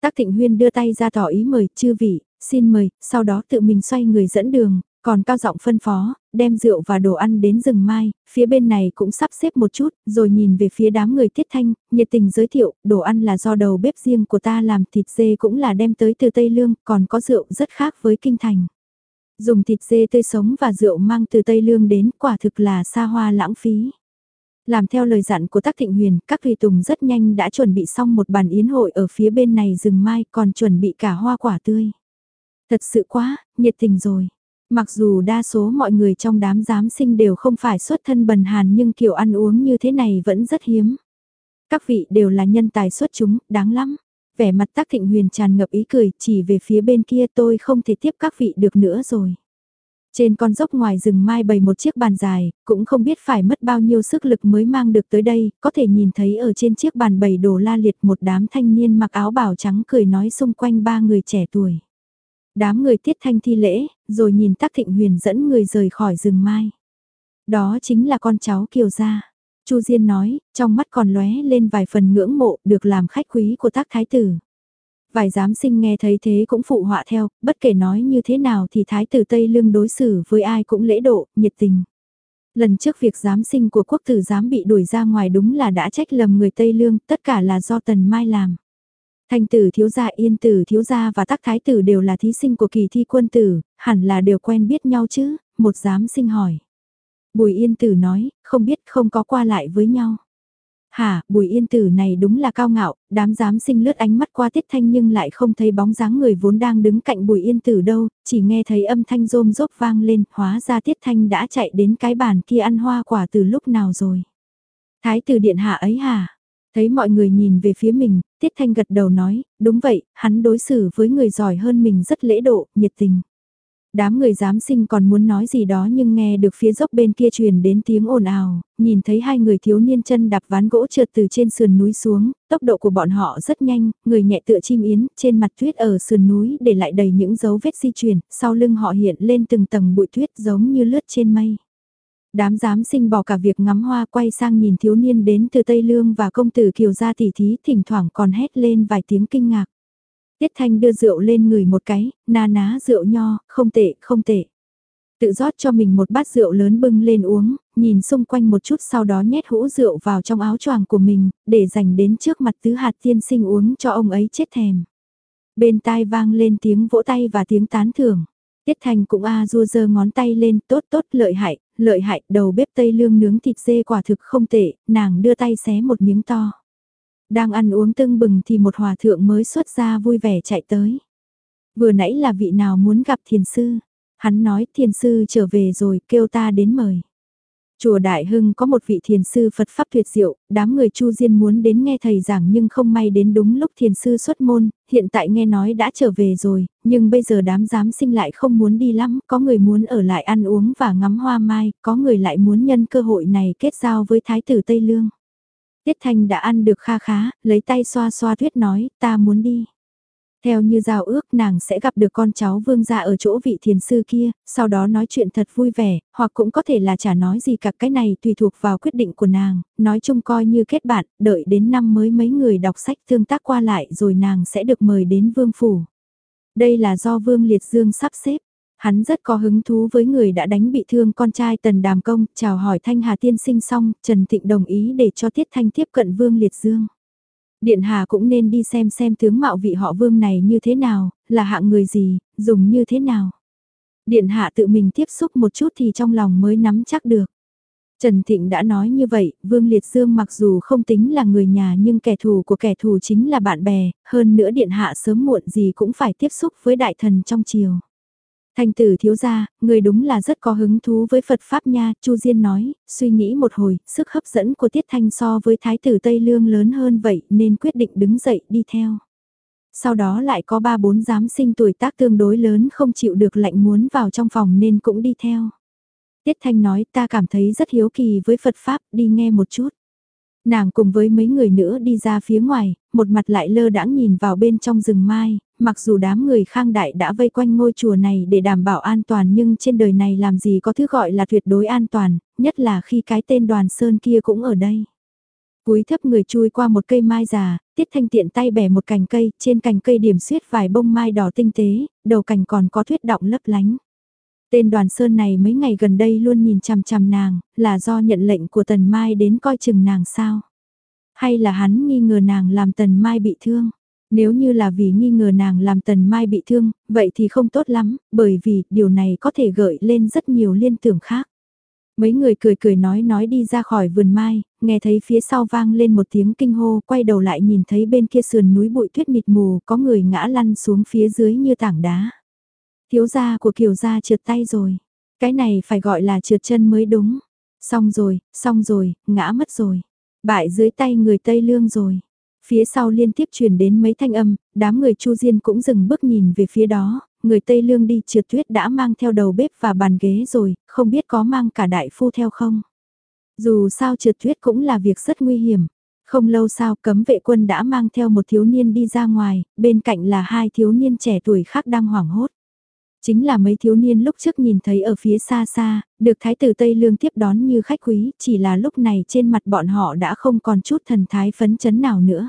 S1: Tắc Thịnh Huyên đưa tay ra tỏ ý mời, chư vị, xin mời, sau đó tự mình xoay người dẫn đường, còn cao giọng phân phó, đem rượu và đồ ăn đến rừng mai, phía bên này cũng sắp xếp một chút, rồi nhìn về phía đám người Tiết Thanh, nhiệt tình giới thiệu, đồ ăn là do đầu bếp riêng của ta làm, thịt dê cũng là đem tới từ Tây Lương, còn có rượu rất khác với kinh thành. Dùng thịt dê tươi sống và rượu mang từ Tây Lương đến, quả thực là xa hoa lãng phí. Làm theo lời dặn của Tắc Thịnh Huyền, các tùy tùng rất nhanh đã chuẩn bị xong một bàn yến hội ở phía bên này rừng mai, còn chuẩn bị cả hoa quả tươi. Thật sự quá, nhiệt tình rồi. Mặc dù đa số mọi người trong đám giám sinh đều không phải xuất thân bần hàn nhưng kiểu ăn uống như thế này vẫn rất hiếm. Các vị đều là nhân tài xuất chúng, đáng lắm. Vẻ mặt Tắc Thịnh Huyền tràn ngập ý cười, chỉ về phía bên kia tôi không thể tiếp các vị được nữa rồi. Trên con dốc ngoài rừng mai bày một chiếc bàn dài, cũng không biết phải mất bao nhiêu sức lực mới mang được tới đây, có thể nhìn thấy ở trên chiếc bàn bày đồ la liệt một đám thanh niên mặc áo bào trắng cười nói xung quanh ba người trẻ tuổi. Đám người Tiết Thanh thi lễ, rồi nhìn Tắc Thịnh Huyền dẫn người rời khỏi rừng mai. Đó chính là con cháu Kiều gia. Chu Diên nói, trong mắt còn lóe lên vài phần ngưỡng mộ được làm khách quý của Tắc Thái Tử. Vài giám sinh nghe thấy thế cũng phụ họa theo, bất kể nói như thế nào thì Thái Tử Tây Lương đối xử với ai cũng lễ độ, nhiệt tình. Lần trước việc giám sinh của quốc tử giám bị đuổi ra ngoài đúng là đã trách lầm người Tây Lương, tất cả là do Tần Mai làm. Thanh tử thiếu gia, Yên tử thiếu gia và Tắc Thái Tử đều là thí sinh của kỳ thi quân tử, hẳn là đều quen biết nhau chứ, một giám sinh hỏi. Bùi Yên tử nói, không biết, không có qua lại với nhau. Hả, Bùi Yên tử này đúng là cao ngạo, đám giám sinh lướt ánh mắt qua Tiết Thanh nhưng lại không thấy bóng dáng người vốn đang đứng cạnh Bùi Yên tử đâu, chỉ nghe thấy âm thanh rôm rốp vang lên, hóa ra Tiết Thanh đã chạy đến cái bàn kia ăn hoa quả từ lúc nào rồi. Thái tử điện hạ ấy hả? Thấy mọi người nhìn về phía mình, Tiết Thanh gật đầu nói, đúng vậy, hắn đối xử với người giỏi hơn mình rất lễ độ, nhiệt tình. Đám người giám sinh còn muốn nói gì đó nhưng nghe được phía dốc bên kia truyền đến tiếng ồn ào, nhìn thấy hai người thiếu niên chân đạp ván gỗ trượt từ trên sườn núi xuống, tốc độ của bọn họ rất nhanh, người nhẹ tựa chim yến, trên mặt tuyết ở sườn núi để lại đầy những dấu vết di chuyển, sau lưng họ hiện lên từng tầng bụi tuyết giống như lướt trên mây. Đám giám sinh bỏ cả việc ngắm hoa quay sang nhìn thiếu niên đến từ Tây Lương và công tử Kiều gia tỉ thí thỉnh thoảng còn hét lên vài tiếng kinh ngạc. Tiết Thanh đưa rượu lên người một cái, na ná rượu nho, không tệ, không tệ. Tự rót cho mình một bát rượu lớn bưng lên uống, nhìn xung quanh một chút sau đó nhét hũ rượu vào trong áo choàng của mình, để dành đến trước mặt Tứ Hạt tiên sinh uống cho ông ấy chết thèm. Bên tai vang lên tiếng vỗ tay và tiếng tán thưởng. Tiết Thanh cũng a dua giơ ngón tay lên, tốt tốt, lợi hại, lợi hại, đầu bếp Tây Lương nướng thịt dê quả thực không tệ, nàng đưa tay xé một miếng to. Đang ăn uống tưng bừng thì một hòa thượng mới xuất ra vui vẻ chạy tới. Vừa nãy là vị nào muốn gặp thiền sư? Hắn nói thiền sư trở về rồi, kêu ta đến mời. Chùa Đại Hưng có một vị thiền sư Phật Pháp tuyệt diệu, đám người Chu Diên muốn đến nghe thầy giảng nhưng không may đến đúng lúc thiền sư xuất môn, hiện tại nghe nói đã trở về rồi, nhưng bây giờ đám giám sinh lại không muốn đi lắm, có người muốn ở lại ăn uống và ngắm hoa mai, có người lại muốn nhân cơ hội này kết giao với Thái tử Tây Lương. Tiết Thanh đã ăn được kha khá, lấy tay xoa xoa tuyết nói, ta muốn đi. Theo như giao ước nàng sẽ gặp được con cháu vương gia ở chỗ vị thiền sư kia, sau đó nói chuyện thật vui vẻ, hoặc cũng có thể là chả nói gì cả, cái này tùy thuộc vào quyết định của nàng, nói chung coi như kết bạn, đợi đến năm mới mấy người đọc sách tương tác qua lại rồi nàng sẽ được mời đến vương phủ. Đây là do Vương Liệt Dương sắp xếp. Hắn rất có hứng thú với người đã đánh bị thương con trai Tần Đàm Công, chào hỏi Thanh Hà tiên sinh xong, Trần Thịnh đồng ý để cho Tiết Thanh tiếp cận Vương Liệt Dương. Điện Hà cũng nên đi xem xem tướng mạo vị họ Vương này như thế nào, là hạng người gì, dùng như thế nào. Điện Hạ tự mình tiếp xúc một chút thì trong lòng mới nắm chắc được. Trần Thịnh đã nói như vậy, Vương Liệt Dương mặc dù không tính là người nhà nhưng kẻ thù của kẻ thù chính là bạn bè, hơn nữa Điện Hạ sớm muộn gì cũng phải tiếp xúc với đại thần trong triều. Thanh tử thiếu gia, người đúng là rất có hứng thú với Phật Pháp nha, Chu Diên nói, suy nghĩ một hồi, sức hấp dẫn của Tiết Thanh so với Thái tử Tây Lương lớn hơn vậy nên quyết định đứng dậy đi theo. Sau đó lại có ba bốn giám sinh tuổi tác tương đối lớn không chịu được lạnh muốn vào trong phòng nên cũng đi theo. Tiết Thanh nói ta cảm thấy rất hiếu kỳ với Phật Pháp, đi nghe một chút. Nàng cùng với mấy người nữa đi ra phía ngoài, một mặt lại lơ đãng nhìn vào bên trong rừng mai, mặc dù đám người Khang Đại đã vây quanh ngôi chùa này để đảm bảo an toàn nhưng trên đời này làm gì có thứ gọi là tuyệt đối an toàn, nhất là khi cái tên Đoàn Sơn kia cũng ở đây. Cúi thấp người chui qua một cây mai già, Tiết Thanh tiện tay bẻ một cành cây, trên cành cây điểm xuyết vài bông mai đỏ tinh tế, đầu cành còn có thuyết động lấp lánh. Tên Đoàn Sơn này mấy ngày gần đây luôn nhìn chằm chằm nàng, là do nhận lệnh của Tần Mai đến coi chừng nàng sao? Hay là hắn nghi ngờ nàng làm Tần Mai bị thương? Nếu như là vì nghi ngờ nàng làm Tần Mai bị thương, vậy thì không tốt lắm, bởi vì điều này có thể gợi lên rất nhiều liên tưởng khác. Mấy người cười cười nói nói đi ra khỏi vườn mai, nghe thấy phía sau vang lên một tiếng kinh hô, quay đầu lại nhìn thấy bên kia sườn núi bụi tuyết mịt mù, có người ngã lăn xuống phía dưới như tảng đá. Thiếu gia của Kiều gia trượt tay rồi, cái này phải gọi là trượt chân mới đúng. Xong rồi, xong rồi, ngã mất rồi, bại dưới tay người Tây Lương rồi. Phía sau liên tiếp truyền đến mấy thanh âm, đám người Chu Diên cũng dừng bước nhìn về phía đó, người Tây Lương đi trượt tuyết đã mang theo đầu bếp và bàn ghế rồi, không biết có mang cả đại phu theo không. Dù sao trượt tuyết cũng là việc rất nguy hiểm. Không lâu sau cấm vệ quân đã mang theo một thiếu niên đi ra ngoài, bên cạnh là hai thiếu niên trẻ tuổi khác đang hoảng hốt. Chính là mấy thiếu niên lúc trước nhìn thấy ở phía xa xa, được Thái tử Tây Lương tiếp đón như khách quý, chỉ là lúc này trên mặt bọn họ đã không còn chút thần thái phấn chấn nào nữa.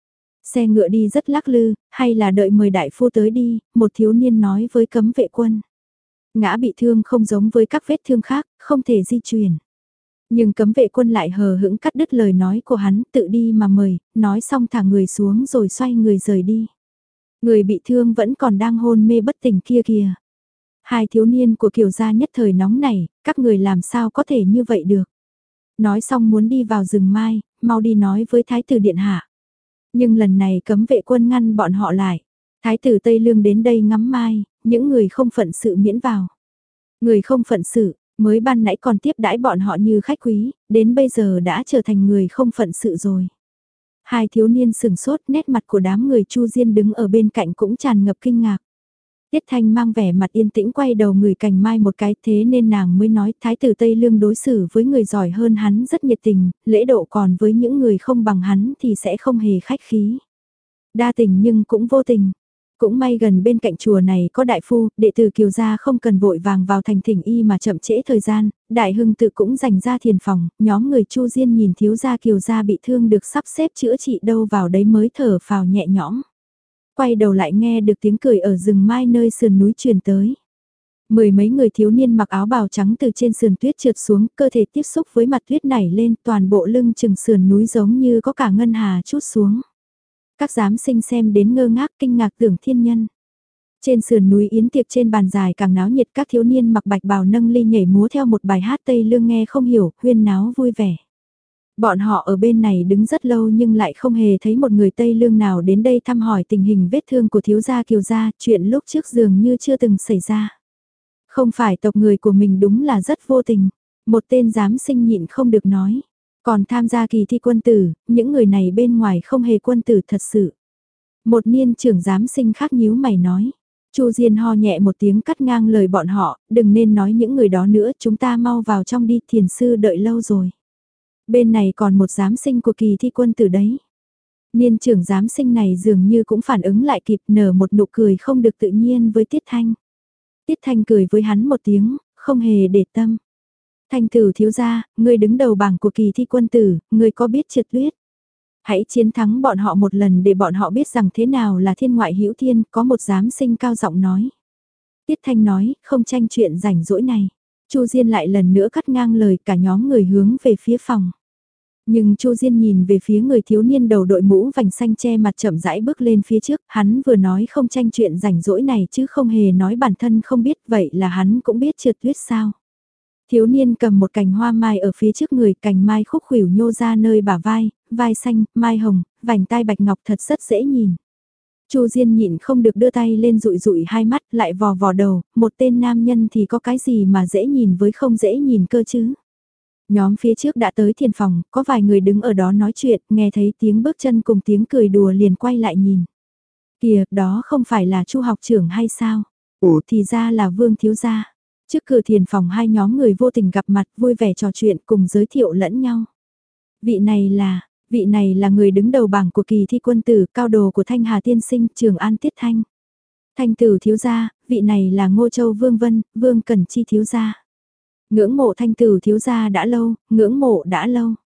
S1: Xe ngựa đi rất lắc lư, hay là đợi mời đại phu tới đi, một thiếu niên nói với cấm vệ quân. Ngã bị thương không giống với các vết thương khác, không thể di chuyển. Nhưng cấm vệ quân lại hờ hững cắt đứt lời nói của hắn, tự đi mà mời, nói xong thả người xuống rồi xoay người rời đi. Người bị thương vẫn còn đang hôn mê bất tỉnh kia kìa. Hai thiếu niên của Kiều gia nhất thời nóng này, các người làm sao có thể như vậy được. Nói xong muốn đi vào rừng mai, mau đi nói với Thái tử Điện Hạ. Nhưng lần này cấm vệ quân ngăn bọn họ lại. Thái tử Tây Lương đến đây ngắm mai, những người không phận sự miễn vào. Người không phận sự, mới ban nãy còn tiếp đãi bọn họ như khách quý, đến bây giờ đã trở thành người không phận sự rồi. Hai thiếu niên sừng sốt, nét mặt của đám người Chu Diên đứng ở bên cạnh cũng tràn ngập kinh ngạc. Tiết Thanh mang vẻ mặt yên tĩnh quay đầu người cành mai một cái, thế nên nàng mới nói Thái tử Tây Lương đối xử với người giỏi hơn hắn rất nhiệt tình, lễ độ còn với những người không bằng hắn thì sẽ không hề khách khí. Đa tình nhưng cũng vô tình. Cũng may gần bên cạnh chùa này có đại phu, đệ tử Kiều gia không cần vội vàng vào thành thỉnh y mà chậm trễ thời gian, đại hưng tự cũng dành ra thiền phòng, nhóm người Chu Diên nhìn thiếu gia Kiều gia bị thương được sắp xếp chữa trị đâu vào đấy mới thở phào nhẹ nhõm. Quay đầu lại nghe được tiếng cười ở rừng mai nơi sườn núi truyền tới. Mười mấy người thiếu niên mặc áo bào trắng từ trên sườn tuyết trượt xuống, cơ thể tiếp xúc với mặt tuyết nảy lên, toàn bộ lưng chừng sườn núi giống như có cả ngân hà chút xuống. Các giám sinh xem đến ngơ ngác kinh ngạc tưởng thiên nhân. Trên sườn núi yến tiệc trên bàn dài càng náo nhiệt, các thiếu niên mặc bạch bào nâng ly nhảy múa theo một bài hát Tây Lương nghe không hiểu, huyên náo vui vẻ. Bọn họ ở bên này đứng rất lâu nhưng lại không hề thấy một người Tây Lương nào đến đây thăm hỏi tình hình vết thương của thiếu gia Kiều gia, chuyện lúc trước dường như chưa từng xảy ra. Không phải tộc người của mình đúng là rất vô tình, một tên giám sinh nhịn không được nói. Còn tham gia kỳ thi quân tử, những người này bên ngoài không hề quân tử thật sự. Một niên trưởng giám sinh khác nhíu mày nói. Chu Diên ho nhẹ một tiếng cắt ngang lời bọn họ, đừng nên nói những người đó nữa, chúng ta mau vào trong đi, thiền sư đợi lâu rồi. Bên này còn một giám sinh của kỳ thi quân tử đấy. Niên trưởng giám sinh này dường như cũng phản ứng lại kịp, nở một nụ cười không được tự nhiên với Tiết Thanh. Tiết Thanh cười với hắn một tiếng, không hề để tâm. Thanh tử thiếu gia, ngươi đứng đầu bảng của kỳ thi quân tử, ngươi có biết trượt tuyết? Hãy chiến thắng bọn họ một lần để bọn họ biết rằng thế nào là thiên ngoại hữu thiên, có một giám sinh cao giọng nói. Tiết Thanh nói, không tranh chuyện rảnh rỗi này. Chu Diên lại lần nữa cắt ngang lời, cả nhóm người hướng về phía phòng. Nhưng Chu Diên nhìn về phía người thiếu niên đầu đội mũ vành xanh che mặt chậm rãi bước lên phía trước, hắn vừa nói không tranh chuyện rảnh rỗi này chứ không hề nói bản thân không biết, vậy là hắn cũng biết trượt tuyết sao. Thiếu niên cầm một cành hoa mai ở phía trước người, cành mai khúc khuỷu nhô ra nơi bả vai, vai xanh, mai hồng, vành tai bạch ngọc thật rất dễ nhìn. Chu Diên nhịn không được đưa tay lên dụi dụi hai mắt, lại vò vò đầu, một tên nam nhân thì có cái gì mà dễ nhìn với không dễ nhìn cơ chứ. Nhóm phía trước đã tới thiền phòng, có vài người đứng ở đó nói chuyện, nghe thấy tiếng bước chân cùng tiếng cười đùa liền quay lại nhìn. Kìa, đó không phải là Chu học trưởng hay sao? Ủa thì ra là Vương thiếu gia. Trước cửa thiền phòng hai nhóm người vô tình gặp mặt vui vẻ trò chuyện cùng giới thiệu lẫn nhau. Vị này là, vị này là người đứng đầu bảng của kỳ thi quân tử, cao đồ của Thanh Hà tiên sinh, Trường An Tiết Thanh. Thanh tử thiếu gia, vị này là Ngô Châu Vương Vân, Vương Cẩn Chi thiếu gia. Ngưỡng mộ Thanh tử thiếu gia đã lâu, ngưỡng mộ đã lâu.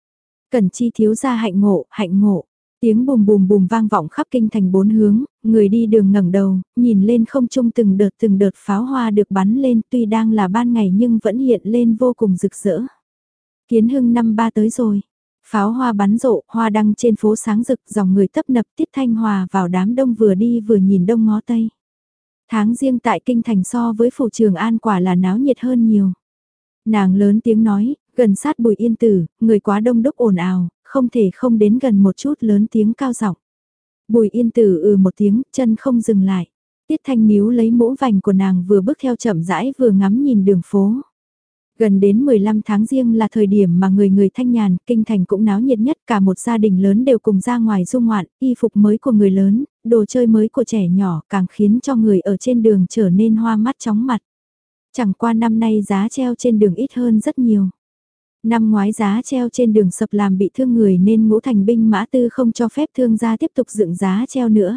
S1: Cẩn Chi thiếu gia hạnh ngộ, hạnh ngộ. Tiếng bùm bùm bùm vang vọng khắp kinh thành bốn hướng, người đi đường ngẩng đầu, nhìn lên không trung từng đợt từng đợt pháo hoa được bắn lên, tuy đang là ban ngày nhưng vẫn hiện lên vô cùng rực rỡ. Kiến hưng năm ba tới rồi. Pháo hoa bắn rộ, hoa đăng trên phố sáng rực, dòng người tấp nập. Tiết Thanh hòa vào đám đông vừa đi vừa nhìn đông ngó tây. Tháng riêng tại kinh thành so với phủ Trường An quả là náo nhiệt hơn nhiều. Nàng lớn tiếng nói, gần sát Bùi Yên Tử, người quá đông đúc ồn ào, không thể không đến gần một chút, lớn tiếng cao giọng. Bùi Yên Tử ừ một tiếng, chân không dừng lại. Tiết Thanh níu lấy mũ vành của nàng, vừa bước theo chậm rãi vừa ngắm nhìn đường phố. Gần đến mười lăm tháng riêng là thời điểm mà người người thanh nhàn, kinh thành cũng náo nhiệt nhất, cả một gia đình lớn đều cùng ra ngoài du ngoạn, y phục mới của người lớn, đồ chơi mới của trẻ nhỏ, càng khiến cho người ở trên đường trở nên hoa mắt chóng mặt. Chẳng qua năm nay giá treo trên đường ít hơn rất nhiều. Năm ngoái giá treo trên đường sập làm bị thương người nên Ngũ Thành binh mã tư không cho phép thương gia tiếp tục dựng giá treo nữa.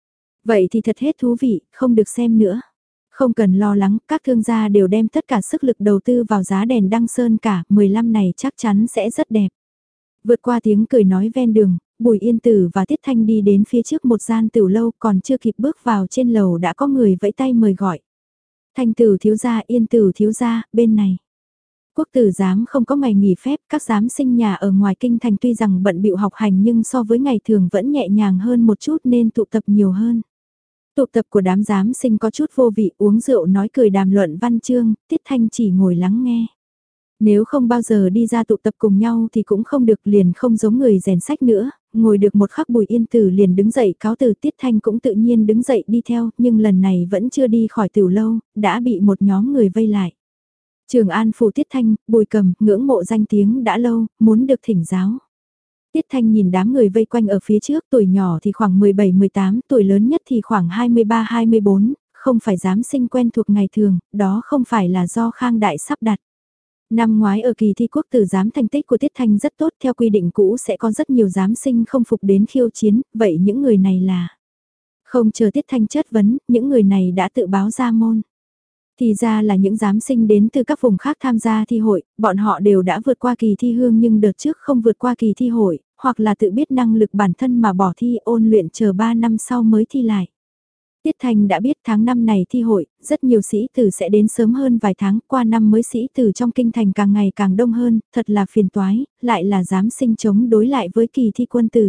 S1: Vậy thì thật hết thú vị, không được xem nữa. Không cần lo lắng, các thương gia đều đem tất cả sức lực đầu tư vào giá đèn đăng sơn cả, mười lăm này chắc chắn sẽ rất đẹp. Vượt qua tiếng cười nói ven đường, Bùi Yên Tử và Tiết Thanh đi đến phía trước một gian tửu lâu, còn chưa kịp bước vào trên lầu đã có người vẫy tay mời gọi. Thanh Tử thiếu gia, Yên Tử thiếu gia, bên này. Quốc tử giám không có ngày nghỉ phép, các giám sinh nhà ở ngoài kinh thành tuy rằng bận bịu học hành nhưng so với ngày thường vẫn nhẹ nhàng hơn một chút nên tụ tập nhiều hơn. Tụ tập của đám giám sinh có chút vô vị, uống rượu nói cười đàm luận văn chương, Tiết Thanh chỉ ngồi lắng nghe. Nếu không bao giờ đi ra tụ tập cùng nhau thì cũng không được, liền không giống người rèn sách nữa, ngồi được một khắc Bùi Yên Tử liền đứng dậy cáo từ. Tiết Thanh cũng tự nhiên đứng dậy đi theo, nhưng lần này vẫn chưa đi khỏi tiểu lâu, đã bị một nhóm người vây lại. Trường An phủ Tiết Thanh, Bùi Cầm, ngưỡng mộ danh tiếng đã lâu, muốn được thỉnh giáo. Tiết Thanh nhìn đám người vây quanh ở phía trước, tuổi nhỏ thì khoảng mười bảy mười tám, tuổi lớn nhất thì khoảng hai mươi ba hai mươi bốn, không phải giám sinh quen thuộc ngày thường, đó không phải là do Khang Đại sắp đặt. Năm ngoái ở kỳ thi quốc tử giám thành tích của Tiết Thanh rất tốt, theo quy định cũ sẽ có rất nhiều giám sinh không phục đến khiêu chiến, vậy những người này là... Không chờ Tiết Thanh chất vấn, những người này đã tự báo ra môn. Thì ra là những giám sinh đến từ các vùng khác tham gia thi hội, bọn họ đều đã vượt qua kỳ thi hương nhưng đợt trước không vượt qua kỳ thi hội, hoặc là tự biết năng lực bản thân mà bỏ thi ôn luyện chờ ba năm sau mới thi lại. Tiết Thanh đã biết tháng năm này thi hội, rất nhiều sĩ tử sẽ đến sớm hơn vài tháng, qua năm mới sĩ tử trong kinh thành càng ngày càng đông hơn, thật là phiền toái, lại là giám sinh chống đối lại với kỳ thi quân tử.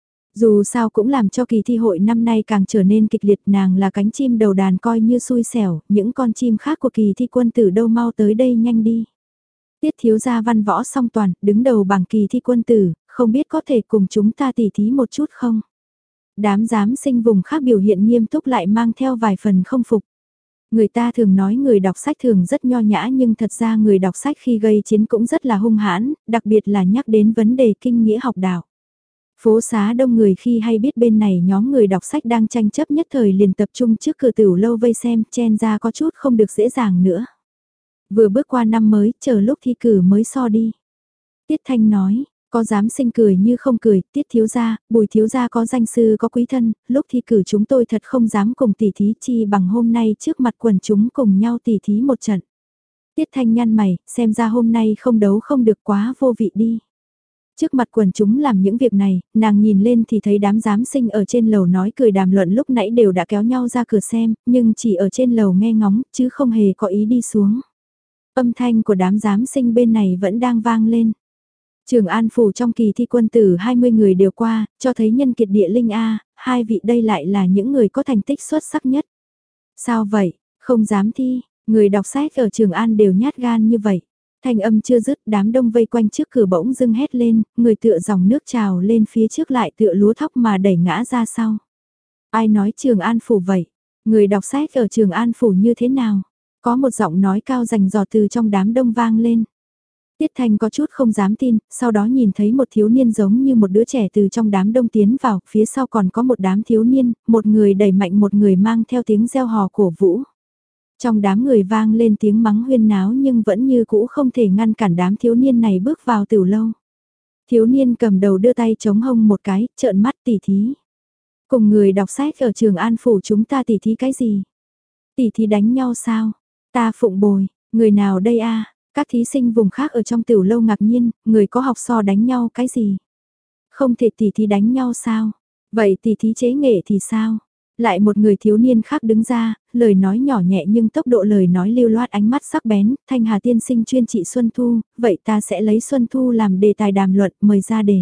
S1: Dù sao cũng làm cho kỳ thi hội năm nay càng trở nên kịch liệt, nàng là cánh chim đầu đàn coi như xui xẻo, những con chim khác của kỳ thi quân tử đâu mau tới đây nhanh đi. Tiết thiếu gia văn võ song toàn, đứng đầu bảng kỳ thi quân tử, không biết có thể cùng chúng ta tỉ thí một chút không? Đám giám sinh vùng khác biểu hiện nghiêm túc lại mang theo vài phần không phục. Người ta thường nói người đọc sách thường rất nho nhã nhưng thật ra người đọc sách khi gây chiến cũng rất là hung hãn, đặc biệt là nhắc đến vấn đề kinh nghĩa học đạo. Phố xá đông người khi hay biết bên này nhóm người đọc sách đang tranh chấp nhất thời liền tập trung trước cửa tửu lâu vây xem, chen ra có chút không được dễ dàng nữa. Vừa bước qua năm mới, chờ lúc thi cử mới so đi. Tiết Thanh nói, có dám sinh cười như không cười, Tiết thiếu gia, Bùi thiếu gia có danh sư có quý thân, lúc thi cử chúng tôi thật không dám cùng tỉ thí chi bằng hôm nay trước mặt quần chúng cùng nhau tỉ thí một trận. Tiết Thanh nhăn mày, xem ra hôm nay không đấu không được quá vô vị đi. Trước mặt quần chúng làm những việc này, nàng nhìn lên thì thấy đám giám sinh ở trên lầu nói cười đàm luận lúc nãy đều đã kéo nhau ra cửa xem, nhưng chỉ ở trên lầu nghe ngóng, chứ không hề có ý đi xuống. Âm thanh của đám giám sinh bên này vẫn đang vang lên. Trường An phủ trong kỳ thi quân tử hai mươi người đều qua, cho thấy nhân kiệt địa linh A, hai vị đây lại là những người có thành tích xuất sắc nhất. Sao vậy, không dám thi, người đọc sách ở Trường An đều nhát gan như vậy. Thanh âm chưa dứt, đám đông vây quanh trước cửa bỗng dưng hét lên, người tựa dòng nước trào lên phía trước lại tựa lúa thóc mà đẩy ngã ra sau. Ai nói Trường An phủ vậy? Người đọc sách ở Trường An phủ như thế nào? Có một giọng nói cao rành rọt từ trong đám đông vang lên. Tiết Thanh có chút không dám tin, sau đó nhìn thấy một thiếu niên giống như một đứa trẻ từ trong đám đông tiến vào, phía sau còn có một đám thiếu niên, một người đẩy mạnh một người mang theo tiếng reo hò cổ vũ. Trong đám người vang lên tiếng mắng huyên náo nhưng vẫn như cũ không thể ngăn cản đám thiếu niên này bước vào tửu lâu. Thiếu niên cầm đầu đưa tay chống hông một cái, trợn mắt tỉ thí. Cùng người đọc sách ở Trường An phủ chúng ta tỉ thí cái gì? Tỉ thí đánh nhau sao? Ta phụng bồi, người nào đây a? Các thí sinh vùng khác ở trong tiểu lâu ngạc nhiên, người có học so đánh nhau cái gì? Không thể tỉ thí đánh nhau sao? Vậy tỉ thí chế nghệ thì sao? Lại một người thiếu niên khác đứng ra, lời nói nhỏ nhẹ nhưng tốc độ lời nói lưu loát, ánh mắt sắc bén, Thanh Hà tiên sinh chuyên trị Xuân Thu, vậy ta sẽ lấy Xuân Thu làm đề tài đàm luận, mời ra đề.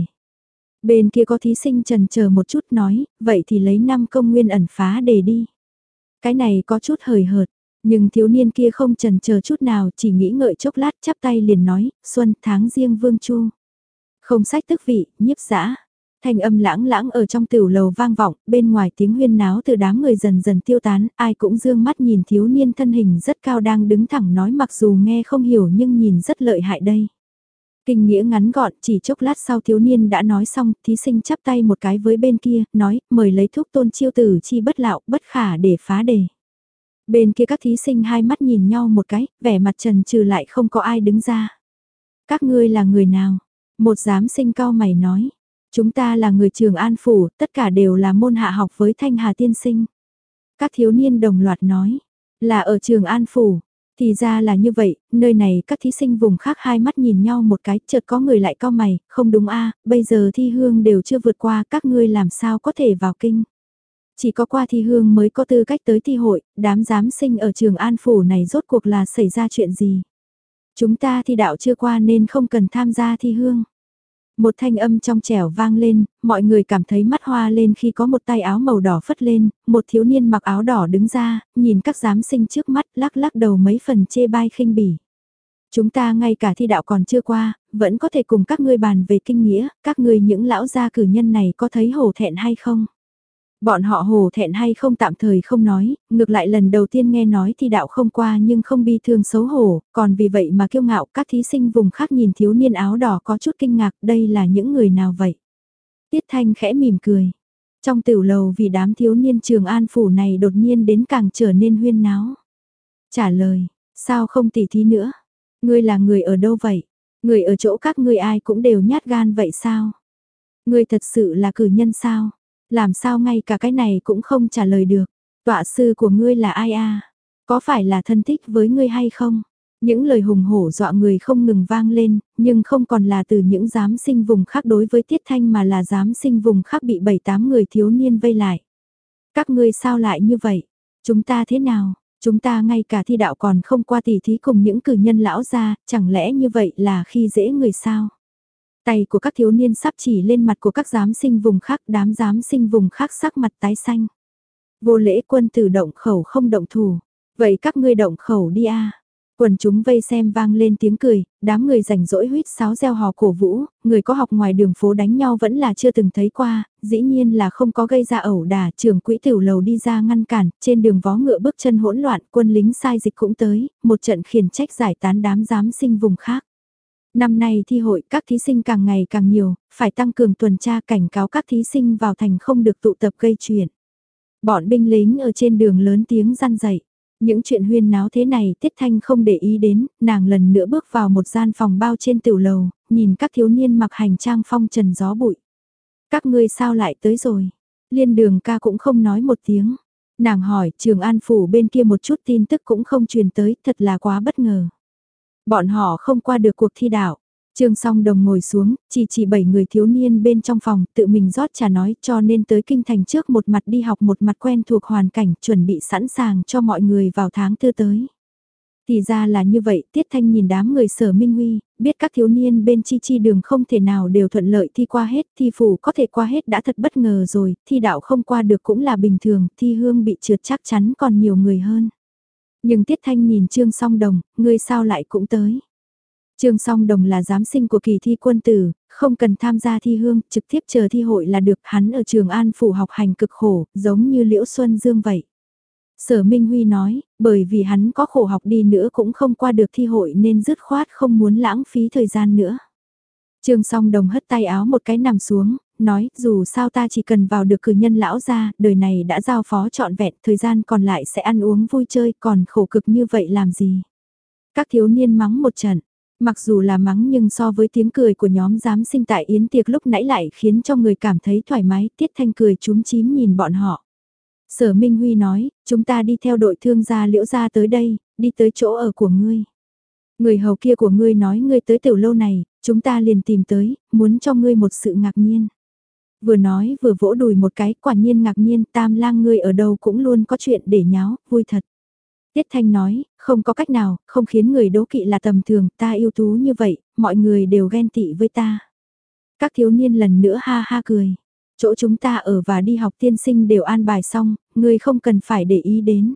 S1: Bên kia có thí sinh chần chờ một chút nói, vậy thì lấy năm công nguyên ẩn phá đề đi. Cái này có chút hời hợt, nhưng thiếu niên kia không chần chờ chút nào, chỉ nghĩ ngợi chốc lát chắp tay liền nói, xuân tháng riêng vương chu. Không sách tức vị, nhiếp dã. Thanh âm lãng lãng ở trong tiểu lầu vang vọng, bên ngoài tiếng huyên náo từ đám người dần dần tiêu tán, ai cũng dương mắt nhìn thiếu niên thân hình rất cao đang đứng thẳng nói, mặc dù nghe không hiểu nhưng nhìn rất lợi hại đây. Kinh nghĩa ngắn gọn, chỉ chốc lát sau thiếu niên đã nói xong, thí sinh chắp tay một cái với bên kia, nói, mời lấy thuốc tôn chiêu tử chi bất lạo, bất khả để phá đề. Bên kia các thí sinh hai mắt nhìn nhau một cái, vẻ mặt trần trừ lại không có ai đứng ra. Các ngươi là người nào? Một giám sinh cao mày nói. Chúng ta là người Trường An Phủ, tất cả đều là môn hạ học với Thanh Hà tiên sinh. Các thiếu niên đồng loạt nói, là ở Trường An Phủ. Thì ra là như vậy, nơi này các thí sinh vùng khác hai mắt nhìn nhau một cái, chợt có người lại cao mày, không đúng a, bây giờ thi hương đều chưa vượt qua, các ngươi làm sao có thể vào kinh. Chỉ có qua thi hương mới có tư cách tới thi hội, đám giám sinh ở Trường An Phủ này rốt cuộc là xảy ra chuyện gì. Chúng ta thi đạo chưa qua nên không cần tham gia thi hương. Một thanh âm trong trẻo vang lên, mọi người cảm thấy mắt hoa lên khi có một tay áo màu đỏ phất lên, một thiếu niên mặc áo đỏ đứng ra, nhìn các giám sinh trước mắt lắc lắc đầu mấy phần chê bai khinh bỉ. Chúng ta ngay cả thi đạo còn chưa qua, vẫn có thể cùng các ngươi bàn về kinh nghĩa, các ngươi những lão gia cử nhân này có thấy hổ thẹn hay không? Bọn họ hổ thẹn hay không tạm thời không nói, ngược lại lần đầu tiên nghe nói thi đạo không qua nhưng không bi thương xấu hổ, còn vì vậy mà kiêu ngạo các thí sinh vùng khác nhìn thiếu niên áo đỏ có chút kinh ngạc, đây là những người nào vậy? Tiết Thanh khẽ mỉm cười. Trong tiểu lầu vì đám thiếu niên Trường An Phủ này đột nhiên đến càng trở nên huyên náo. Trả lời, sao không tỉ thí nữa? Ngươi là người ở đâu vậy? Người ở chỗ các ngươi ai cũng đều nhát gan vậy sao? Ngươi thật sự là cử nhân sao? Làm sao ngay cả cái này cũng không trả lời được. Tọa sư của ngươi là ai a? Có phải là thân thích với ngươi hay không? Những lời hùng hổ dọa người không ngừng vang lên, nhưng không còn là từ những giám sinh vùng khác đối với Tiết Thanh mà là giám sinh vùng khác bị bảy tám người thiếu niên vây lại. Các ngươi sao lại như vậy? Chúng ta thế nào? Chúng ta ngay cả thi đạo còn không qua tỉ thí cùng những cử nhân lão gia, chẳng lẽ như vậy là khi dễ người sao? Tay của các thiếu niên sắp chỉ lên mặt của các giám sinh vùng khác, đám giám sinh vùng khác sắc mặt tái xanh. Vô lễ quân tử động khẩu không động thủ, vậy các ngươi động khẩu đi a. Quần chúng vây xem vang lên tiếng cười, đám người rảnh rỗi huýt sáo reo hò cổ vũ, người có học ngoài đường phố đánh nhau vẫn là chưa từng thấy qua, dĩ nhiên là không có gây ra ẩu đả, trưởng quỹ tiểu lầu đi ra ngăn cản, trên đường vó ngựa bước chân hỗn loạn, quân lính sai dịch cũng tới, một trận khiển trách giải tán đám giám sinh vùng khác. Năm nay thi hội các thí sinh càng ngày càng nhiều, phải tăng cường tuần tra cảnh cáo các thí sinh vào thành không được tụ tập gây chuyện. Bọn binh lính ở trên đường lớn tiếng răn dậy. Những chuyện huyên náo thế này Tiết Thanh không để ý đến, nàng lần nữa bước vào một gian phòng bao trên tiểu lầu, nhìn các thiếu niên mặc hành trang phong trần gió bụi. Các ngươi sao lại tới rồi? Liên Đường ca cũng không nói một tiếng. Nàng hỏi Trường An Phủ bên kia một chút tin tức cũng không truyền tới, thật là quá bất ngờ. Bọn họ không qua được cuộc thi đạo. Trương Song Đồng ngồi xuống, chỉ chỉ bảy người thiếu niên bên trong phòng, tự mình rót trà nói cho nên tới kinh thành trước một mặt đi học một mặt quen thuộc hoàn cảnh, chuẩn bị sẵn sàng cho mọi người vào tháng tư tới. Thì ra là như vậy, Tiết Thanh nhìn đám người Sở Minh Huy, biết các thiếu niên bên chi chi đường không thể nào đều thuận lợi thi qua hết, thi phủ có thể qua hết đã thật bất ngờ rồi, thi đạo không qua được cũng là bình thường, thi hương bị trượt chắc chắn còn nhiều người hơn. Nhưng Tiết Thanh nhìn Trương Song Đồng, ngươi sao lại cũng tới. Trương Song Đồng là giám sinh của kỳ thi quân tử, không cần tham gia thi hương, trực tiếp chờ thi hội là được, hắn ở Trường An Phủ học hành cực khổ, giống như Liễu Xuân Dương vậy. Sở Minh Huy nói, bởi vì hắn có khổ học đi nữa cũng không qua được thi hội nên dứt khoát không muốn lãng phí thời gian nữa. Trương Song Đồng hất tay áo một cái nằm xuống, nói, dù sao ta chỉ cần vào được cử nhân lão ra, đời này đã giao phó trọn vẹn, thời gian còn lại sẽ ăn uống vui chơi, còn khổ cực như vậy làm gì. Các thiếu niên mắng một trận. Mặc dù là mắng nhưng so với tiếng cười của nhóm giám sinh tại yến tiệc lúc nãy lại khiến cho người cảm thấy thoải mái, Tiết Thanh cười chúm chím nhìn bọn họ. Sở Minh Huy nói, chúng ta đi theo đội thương gia Liễu gia tới đây, đi tới chỗ ở của ngươi. Người hầu kia của ngươi nói ngươi tới tiểu lâu này, chúng ta liền tìm tới, muốn cho ngươi một sự ngạc nhiên. Vừa nói vừa vỗ đùi một cái, quả nhiên ngạc nhiên, Tam lang ngươi ở đâu cũng luôn có chuyện để nháo, vui thật. Tiết Thanh nói, không có cách nào, không khiến người đố kỵ là tầm thường, ta yêu tú như vậy, mọi người đều ghen tị với ta. Các thiếu niên lần nữa ha ha cười. Chỗ chúng ta ở và đi học tiên sinh đều an bài xong, ngươi không cần phải để ý đến.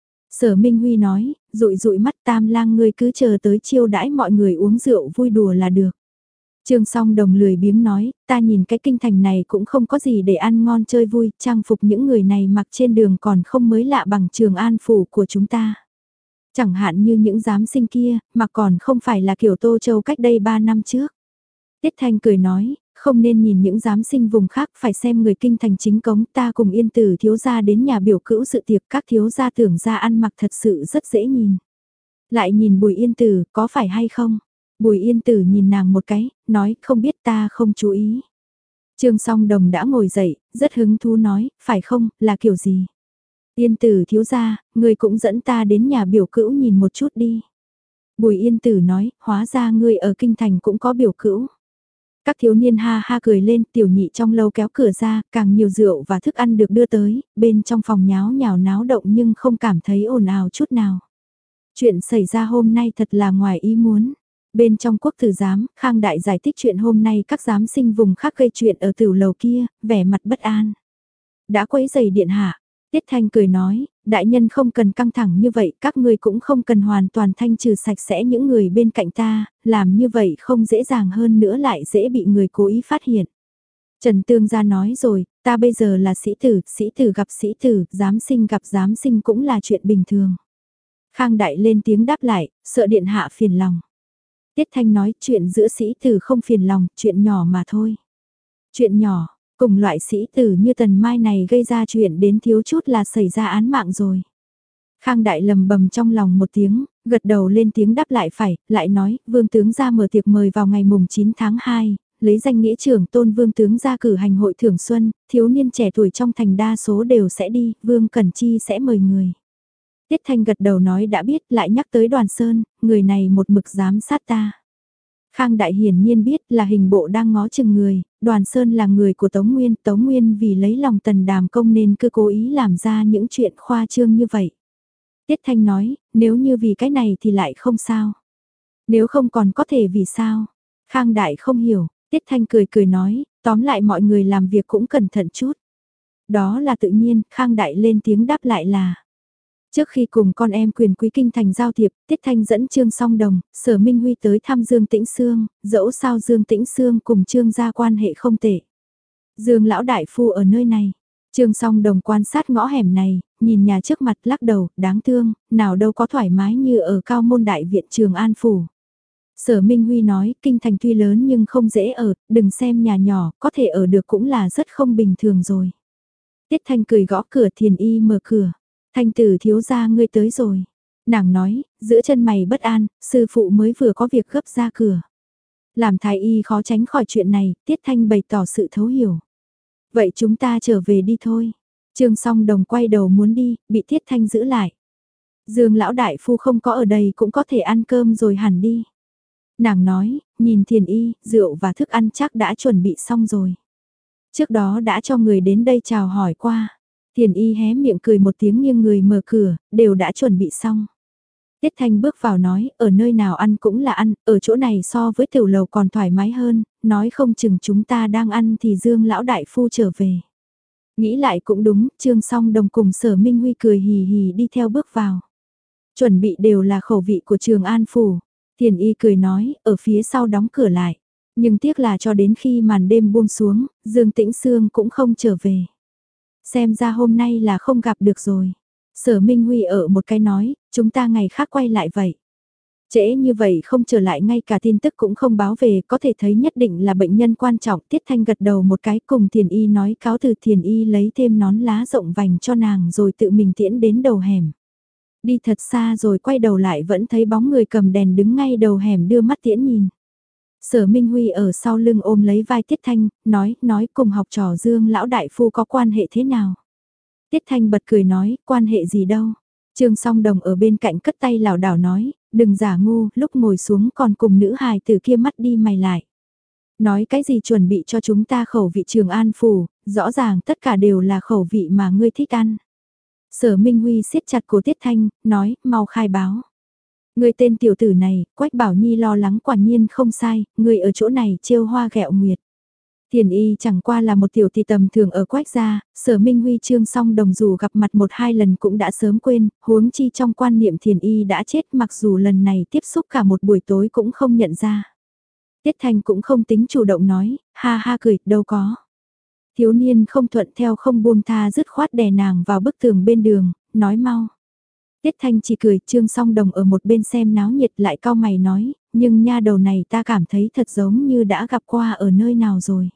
S1: Sở Minh Huy nói, rụi rụi mắt Tam lang ngươi cứ chờ tới chiêu đãi mọi người uống rượu vui đùa là được. Trương Song Đồng lười biếng nói, ta nhìn cái kinh thành này cũng không có gì để ăn ngon chơi vui, trang phục những người này mặc trên đường còn không mới lạ bằng Trường An phủ của chúng ta. Chẳng hạn như những giám sinh kia, mà còn không phải là kiểu Tô Châu cách đây ba năm trước. Tiết Thanh cười nói, không nên nhìn những giám sinh vùng khác, phải xem người kinh thành chính cống, ta cùng Yên Tử thiếu gia đến nhà biểu cữu sự tiệc, các thiếu gia tưởng ra ăn mặc thật sự rất dễ nhìn. Lại nhìn Bùi Yên Tử, có phải hay không? Bùi Yên Tử nhìn nàng một cái, nói không biết, ta không chú ý. Trương Song Đồng đã ngồi dậy, rất hứng thú nói, phải không, là kiểu gì? Yên Tử thiếu gia, ngươi cũng dẫn ta đến nhà biểu cữu nhìn một chút đi. Bùi Yên Tử nói, hóa ra ngươi ở kinh thành cũng có biểu cữu. Các thiếu niên ha ha cười lên, tiểu nhị trong lâu kéo cửa ra, càng nhiều rượu và thức ăn được đưa tới, bên trong phòng nháo nhào náo động nhưng không cảm thấy ồn ào chút nào. Chuyện xảy ra hôm nay thật là ngoài ý muốn. Bên trong quốc tử giám, Khang Đại giải thích chuyện hôm nay các giám sinh vùng khác gây chuyện ở tiểu lầu kia, vẻ mặt bất an. Đã quấy giày điện hạ, Tiết Thanh cười nói, đại nhân không cần căng thẳng như vậy, các ngươi cũng không cần hoàn toàn thanh trừ sạch sẽ những người bên cạnh ta, làm như vậy không dễ dàng hơn nữa lại dễ bị người cố ý phát hiện. Trần Tương Gia nói rồi, ta bây giờ là sĩ tử, sĩ tử gặp sĩ tử, giám sinh gặp giám sinh cũng là chuyện bình thường. Khang Đại lên tiếng đáp lại, sợ điện hạ phiền lòng. Tiết Thanh nói chuyện giữa sĩ tử không phiền lòng, chuyện nhỏ mà thôi. Chuyện nhỏ, cùng loại sĩ tử như Tần Mai này gây ra chuyện đến thiếu chút là xảy ra án mạng rồi. Khang Đại lầm bầm trong lòng một tiếng, gật đầu lên tiếng đáp lại phải, lại nói, vương tướng ra mở tiệc mời vào ngày mùng chín tháng hai, lấy danh nghĩa trưởng tôn vương tướng ra cử hành hội thưởng xuân, thiếu niên trẻ tuổi trong thành đa số đều sẽ đi, vương Cẩn Chi sẽ mời người. Tiết Thanh gật đầu nói đã biết, lại nhắc tới Đoàn Sơn, người này một mực giám sát ta. Khang Đại hiển nhiên biết là hình bộ đang ngó chừng người, Đoàn Sơn là người của Tống Nguyên, Tống Nguyên vì lấy lòng Tần Đàm Công nên cứ cố ý làm ra những chuyện khoa trương như vậy. Tiết Thanh nói, nếu như vì cái này thì lại không sao. Nếu không còn có thể vì sao? Khang Đại không hiểu, Tiết Thanh cười cười nói, tóm lại mọi người làm việc cũng cẩn thận chút. Đó là tự nhiên, Khang Đại lên tiếng đáp lại là. Trước khi cùng con em quyền quý kinh thành giao thiệp, Tiết Thanh dẫn Trương Song Đồng, Sở Minh Huy tới thăm Dương Tĩnh Sương, dẫu sao Dương Tĩnh Sương cùng Trương gia quan hệ không tệ. Dương lão đại phu ở nơi này. Trương Song Đồng quan sát ngõ hẻm này, nhìn nhà trước mặt lắc đầu, đáng thương, nào đâu có thoải mái như ở cao môn đại viện Trường An phủ. Sở Minh Huy nói, kinh thành tuy lớn nhưng không dễ ở, đừng xem nhà nhỏ, có thể ở được cũng là rất không bình thường rồi. Tiết Thanh cười gõ cửa, Thiền Y mở cửa. Thanh tử thiếu gia ngươi tới rồi. Nàng nói, giữa chân mày bất an, sư phụ mới vừa có việc gấp ra cửa. Làm thái y khó tránh khỏi chuyện này, Tiết Thanh bày tỏ sự thấu hiểu. Vậy chúng ta trở về đi thôi. Trương Song Đồng quay đầu muốn đi, bị Tiết Thanh giữ lại. Dương lão đại phu không có ở đây cũng có thể ăn cơm rồi hẳn đi. Nàng nói, nhìn Thiền Y, rượu và thức ăn chắc đã chuẩn bị xong rồi. Trước đó đã cho người đến đây chào hỏi qua. Thiền Y hé miệng cười một tiếng nghiêng người mở cửa, đều đã chuẩn bị xong. Tiết Thanh bước vào nói, ở nơi nào ăn cũng là ăn, ở chỗ này so với tiểu lầu còn thoải mái hơn, nói không chừng chúng ta đang ăn thì Dương lão đại phu trở về. Nghĩ lại cũng đúng, Trương Song Đồng cùng Sở Minh Huy cười hì hì đi theo bước vào. Chuẩn bị đều là khẩu vị của Trường An phủ. Thiền Y cười nói, ở phía sau đóng cửa lại. Nhưng tiếc là cho đến khi màn đêm buông xuống, Dương Tĩnh Sương cũng không trở về. Xem ra hôm nay là không gặp được rồi. Sở Minh Huy ở một cái nói, chúng ta ngày khác quay lại vậy. Trễ như vậy không trở lại ngay cả tin tức cũng không báo về, có thể thấy nhất định là bệnh nhân quan trọng. Tiết Thanh gật đầu một cái cùng Thiền Y nói cáo từ. Thiền Y lấy thêm nón lá rộng vành cho nàng rồi tự mình tiễn đến đầu hẻm. Đi thật xa rồi quay đầu lại vẫn thấy bóng người cầm đèn đứng ngay đầu hẻm đưa mắt tiễn nhìn. Sở Minh Huy ở sau lưng ôm lấy vai Tiết Thanh, nói, nói cùng học trò Dương lão đại phu có quan hệ thế nào. Tiết Thanh bật cười nói, quan hệ gì đâu. Trương Song Đồng ở bên cạnh cất tay lảo đảo nói, đừng giả ngu, lúc ngồi xuống còn cùng nữ hài tử kia mắt đi mày lại. Nói cái gì chuẩn bị cho chúng ta khẩu vị Trường An Phủ, rõ ràng tất cả đều là khẩu vị mà ngươi thích ăn. Sở Minh Huy siết chặt cổ Tiết Thanh, nói, mau khai báo. Ngươi tên tiểu tử này, Quách Bảo Nhi lo lắng quả nhiên không sai, ngươi ở chỗ này trêu hoa ghẹo nguyệt. Thiền y chẳng qua là một tiểu tỷ tầm thường ở Quách gia, Sở Minh Huy Trương Song Đồng dù gặp mặt một hai lần cũng đã sớm quên, huống chi trong quan niệm thiền y đã chết mặc dù lần này tiếp xúc cả một buổi tối cũng không nhận ra. Tiết Thanh cũng không tính chủ động nói, ha ha cười, đâu có. Thiếu niên không thuận theo không buông tha dứt khoát đè nàng vào bức tường bên đường, nói mau. Tiết Thanh chỉ cười, Trương Song Đồng ở một bên xem náo nhiệt lại cau mày nói, nhưng nha đầu này ta cảm thấy thật giống như đã gặp qua ở nơi nào rồi.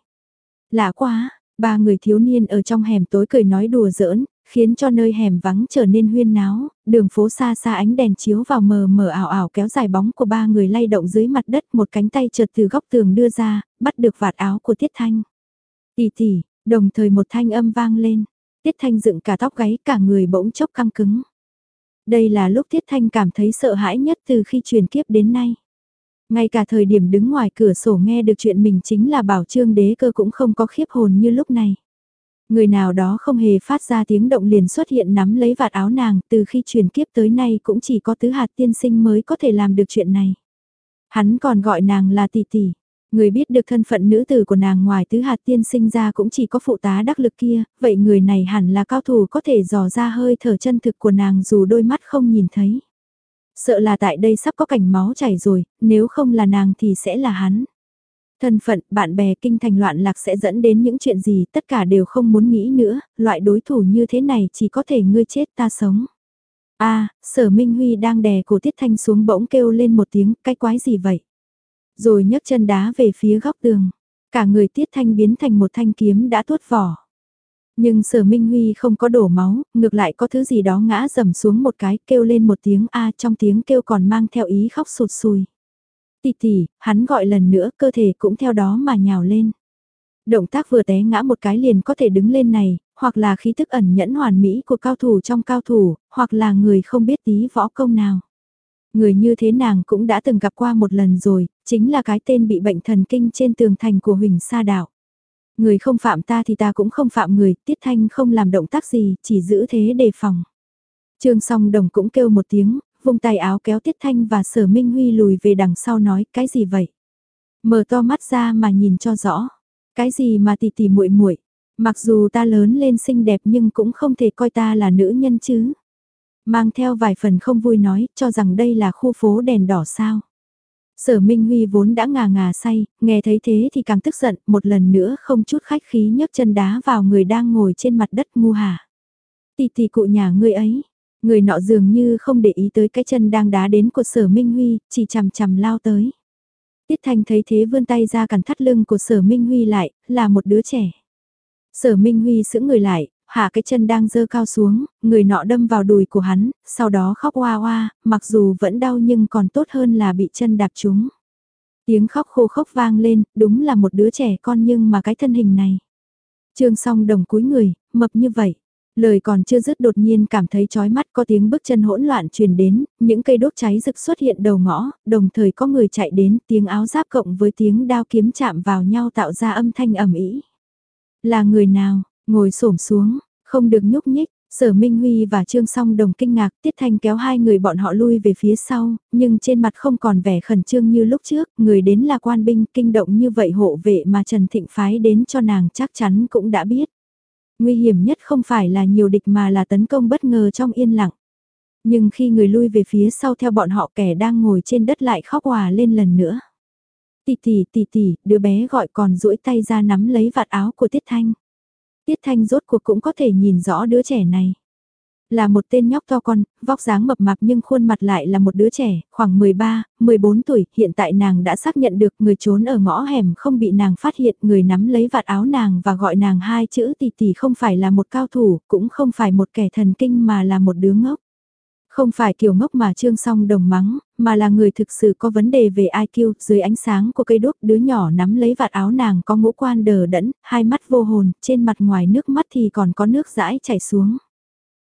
S1: Lạ quá, ba người thiếu niên ở trong hẻm tối cười nói đùa giỡn, khiến cho nơi hẻm vắng trở nên huyên náo, đường phố xa xa ánh đèn chiếu vào mờ mờ ảo ảo kéo dài bóng của ba người lay động dưới mặt đất, một cánh tay chợt từ góc tường đưa ra, bắt được vạt áo của Tiết Thanh. Tỷ tỷ, đồng thời một thanh âm vang lên, Tiết Thanh dựng cả tóc gáy cả người bỗng chốc căng cứng. Đây là lúc Tiết Thanh cảm thấy sợ hãi nhất từ khi truyền kiếp đến nay. Ngay cả thời điểm đứng ngoài cửa sổ nghe được chuyện mình chính là Bảo Trương Đế Cơ cũng không có khiếp hồn như lúc này. Người nào đó không hề phát ra tiếng động liền xuất hiện nắm lấy vạt áo nàng, từ khi truyền kiếp tới nay cũng chỉ có Tứ Hạt tiên sinh mới có thể làm được chuyện này. Hắn còn gọi nàng là tỷ tỷ. Người biết được thân phận nữ tử của nàng ngoài Tứ Hạt tiên sinh ra cũng chỉ có phụ tá đắc lực kia, vậy người này hẳn là cao thủ có thể dò ra hơi thở chân thực của nàng dù đôi mắt không nhìn thấy. Sợ là tại đây sắp có cảnh máu chảy rồi, nếu không là nàng thì sẽ là hắn. Thân phận, bạn bè kinh thành loạn lạc sẽ dẫn đến những chuyện gì tất cả đều không muốn nghĩ nữa, loại đối thủ như thế này chỉ có thể ngươi chết ta sống. A, Sở Minh Huy đang đè cổ Tiết Thanh xuống bỗng kêu lên một tiếng, cái quái gì vậy? Rồi nhấc chân đá về phía góc tường, cả người Tiết Thanh biến thành một thanh kiếm đã tuốt vỏ. Nhưng Sở Minh Huy không có đổ máu, ngược lại có thứ gì đó ngã rầm xuống một cái, kêu lên một tiếng a, trong tiếng kêu còn mang theo ý khóc sụt sùi. Tỷ tỷ, hắn gọi lần nữa, cơ thể cũng theo đó mà nhào lên. Động tác vừa té ngã một cái liền có thể đứng lên này, hoặc là khí tức ẩn nhẫn hoàn mỹ của cao thủ trong cao thủ, hoặc là người không biết tí võ công nào. Người như thế nàng cũng đã từng gặp qua một lần rồi, chính là cái tên bị bệnh thần kinh trên tường thành của Huỳnh Sa Đạo. Người không phạm ta thì ta cũng không phạm người, Tiết Thanh không làm động tác gì, chỉ giữ thế đề phòng. Trương Song Đồng cũng kêu một tiếng, vung tay áo kéo Tiết Thanh và Sở Minh Huy lùi về đằng sau nói, cái gì vậy? Mở to mắt ra mà nhìn cho rõ. Cái gì mà tỉ tỉ muội muội, mặc dù ta lớn lên xinh đẹp nhưng cũng không thể coi ta là nữ nhân chứ. Mang theo vài phần không vui nói, cho rằng đây là khu phố đèn đỏ sao. Sở Minh Huy vốn đã ngà ngà say, nghe thấy thế thì càng tức giận, một lần nữa không chút khách khí nhấc chân đá vào người đang ngồi trên mặt đất ngu hả. Tì tì cụ nhà ngươi ấy, người nọ dường như không để ý tới cái chân đang đá đến của Sở Minh Huy, chỉ chằm chằm lao tới. Tiết Thanh thấy thế vươn tay ra cản thắt lưng của Sở Minh Huy lại, là một đứa trẻ. Sở Minh Huy sững người lại, hạ cái chân đang dơ cao xuống, người nọ đâm vào đùi của hắn, sau đó khóc oa oa, mặc dù vẫn đau nhưng còn tốt hơn là bị chân đạp trúng. Tiếng khóc khô khốc vang lên, đúng là một đứa trẻ con nhưng mà cái thân hình này. Trương Song Đồng cúi người, mập như vậy. Lời còn chưa dứt đột nhiên cảm thấy chói mắt, có tiếng bước chân hỗn loạn truyền đến, những cây đốt cháy rực xuất hiện đầu ngõ, đồng thời có người chạy đến, tiếng áo giáp cộng với tiếng đao kiếm chạm vào nhau tạo ra âm thanh ầm ĩ. Là người nào? Ngồi xổm xuống, không được nhúc nhích. Sở Minh Huy và Trương Song Đồng kinh ngạc, Tiết Thanh kéo hai người bọn họ lui về phía sau, nhưng trên mặt không còn vẻ khẩn trương như lúc trước, người đến là quan binh, kinh động như vậy hộ vệ mà Trần Thịnh phái đến cho nàng chắc chắn cũng đã biết. Nguy hiểm nhất không phải là nhiều địch mà là tấn công bất ngờ trong yên lặng. Nhưng khi người lui về phía sau theo bọn họ, kẻ đang ngồi trên đất lại khóc òa lên lần nữa. Tì tì tì tì, đứa bé gọi còn duỗi tay ra nắm lấy vạt áo của Tiết Thanh. Tiết Thanh rốt cuộc cũng có thể nhìn rõ đứa trẻ này. Là một tên nhóc to con, vóc dáng mập mạp nhưng khuôn mặt lại là một đứa trẻ, khoảng mười ba, mười bốn tuổi, hiện tại nàng đã xác nhận được người trốn ở ngõ hẻm không bị nàng phát hiện, người nắm lấy vạt áo nàng và gọi nàng hai chữ tì tì không phải là một cao thủ, cũng không phải một kẻ thần kinh mà là một đứa ngốc. Không phải kiểu ngốc mà Trương Song Đồng mắng, mà là người thực sự có vấn đề về i kiu, dưới ánh sáng của cây đuốc đứa nhỏ nắm lấy vạt áo nàng có ngũ quan đờ đẫn, hai mắt vô hồn, trên mặt ngoài nước mắt thì còn có nước dãi chảy xuống.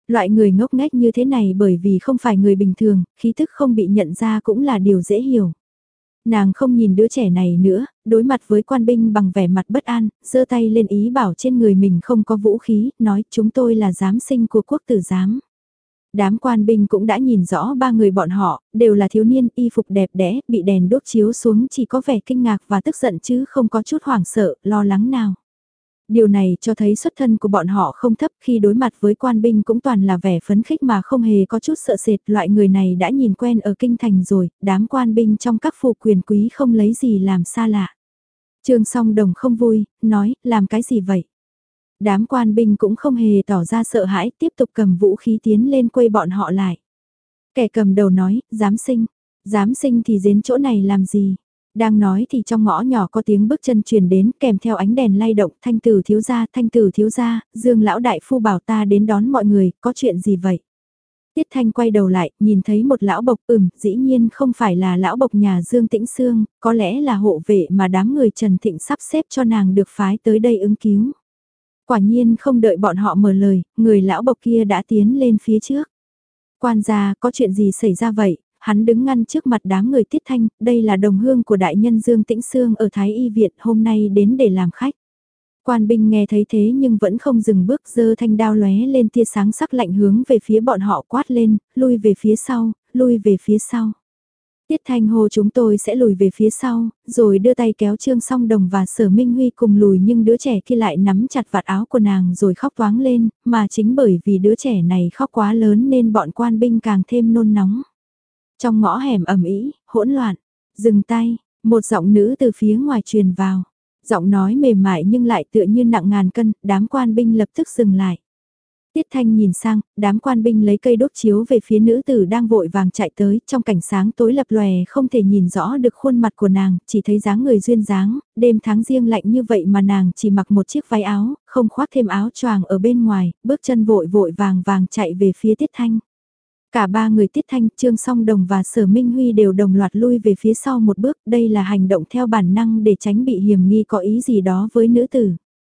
S1: Loại người ngốc nghếch như thế này bởi vì không phải người bình thường, khí thức không bị nhận ra cũng là điều dễ hiểu. Nàng không nhìn đứa trẻ này nữa, đối mặt với quan binh bằng vẻ mặt bất an, giơ tay lên ý bảo trên người mình không có vũ khí, nói chúng tôi là giám sinh của quốc tử giám. Đám quan binh cũng đã nhìn rõ ba người bọn họ, đều là thiếu niên y phục đẹp đẽ, bị đèn đốt chiếu xuống chỉ có vẻ kinh ngạc và tức giận chứ không có chút hoảng sợ, lo lắng nào. Điều này cho thấy xuất thân của bọn họ không thấp, khi đối mặt với quan binh cũng toàn là vẻ phấn khích mà không hề có chút sợ sệt. Loại người này đã nhìn quen ở kinh thành rồi, đám quan binh trong các phủ quyền quý không lấy gì làm xa lạ. Trương Song Đồng không vui, nói, làm cái gì vậy? Đám quan binh cũng không hề tỏ ra sợ hãi, tiếp tục cầm vũ khí tiến lên quây bọn họ lại. Kẻ cầm đầu nói, giám sinh, giám sinh thì đến chỗ này làm gì? Đang nói thì trong ngõ nhỏ có tiếng bước chân truyền đến kèm theo ánh đèn lay động. Thanh tử thiếu gia, thanh tử thiếu gia, Dương lão đại phu bảo ta đến đón mọi người, có chuyện gì vậy? Tiết Thanh quay đầu lại, nhìn thấy một lão bộc, ừm, dĩ nhiên không phải là lão bộc nhà Dương Tĩnh Sương, có lẽ là hộ vệ mà đám người Trần Thịnh sắp xếp cho nàng được phái tới đây ứng cứu. Quả nhiên không đợi bọn họ mở lời, người lão bộc kia đã tiến lên phía trước. Quan gia, có chuyện gì xảy ra vậy? Hắn đứng ngăn trước mặt đám người Tiết Thanh, đây là đồng hương của đại nhân Dương Tĩnh Sương ở Thái Y Viện, hôm nay đến để làm khách. Quan binh nghe thấy thế nhưng vẫn không dừng bước, giơ thanh đao lóe lên tia sáng sắc lạnh hướng về phía bọn họ, quát lên, lui về phía sau, lui về phía sau. Tiết Thanh hô chúng tôi sẽ lùi về phía sau, rồi đưa tay kéo Trương Song Đồng và Sở Minh Huy cùng lùi, nhưng đứa trẻ kia lại nắm chặt vạt áo của nàng rồi khóc toáng lên, mà chính bởi vì đứa trẻ này khóc quá lớn nên bọn quan binh càng thêm nôn nóng. Trong ngõ hẻm ẩm ĩ, hỗn loạn, dừng tay, một giọng nữ từ phía ngoài truyền vào. Giọng nói mềm mại nhưng lại tựa như nặng ngàn cân, đám quan binh lập tức dừng lại. Tiết Thanh nhìn sang, đám quan binh lấy cây đốt chiếu về phía nữ tử đang vội vàng chạy tới, trong cảnh sáng tối lập lòe không thể nhìn rõ được khuôn mặt của nàng, chỉ thấy dáng người duyên dáng, đêm tháng riêng lạnh như vậy mà nàng chỉ mặc một chiếc váy áo, không khoác thêm áo choàng ở bên ngoài, bước chân vội vội vàng vàng chạy về phía Tiết Thanh. Cả ba người Tiết Thanh, Trương Song Đồng và Sở Minh Huy đều đồng loạt lui về phía sau một bước, đây là hành động theo bản năng để tránh bị hiểm nghi có ý gì đó với nữ tử.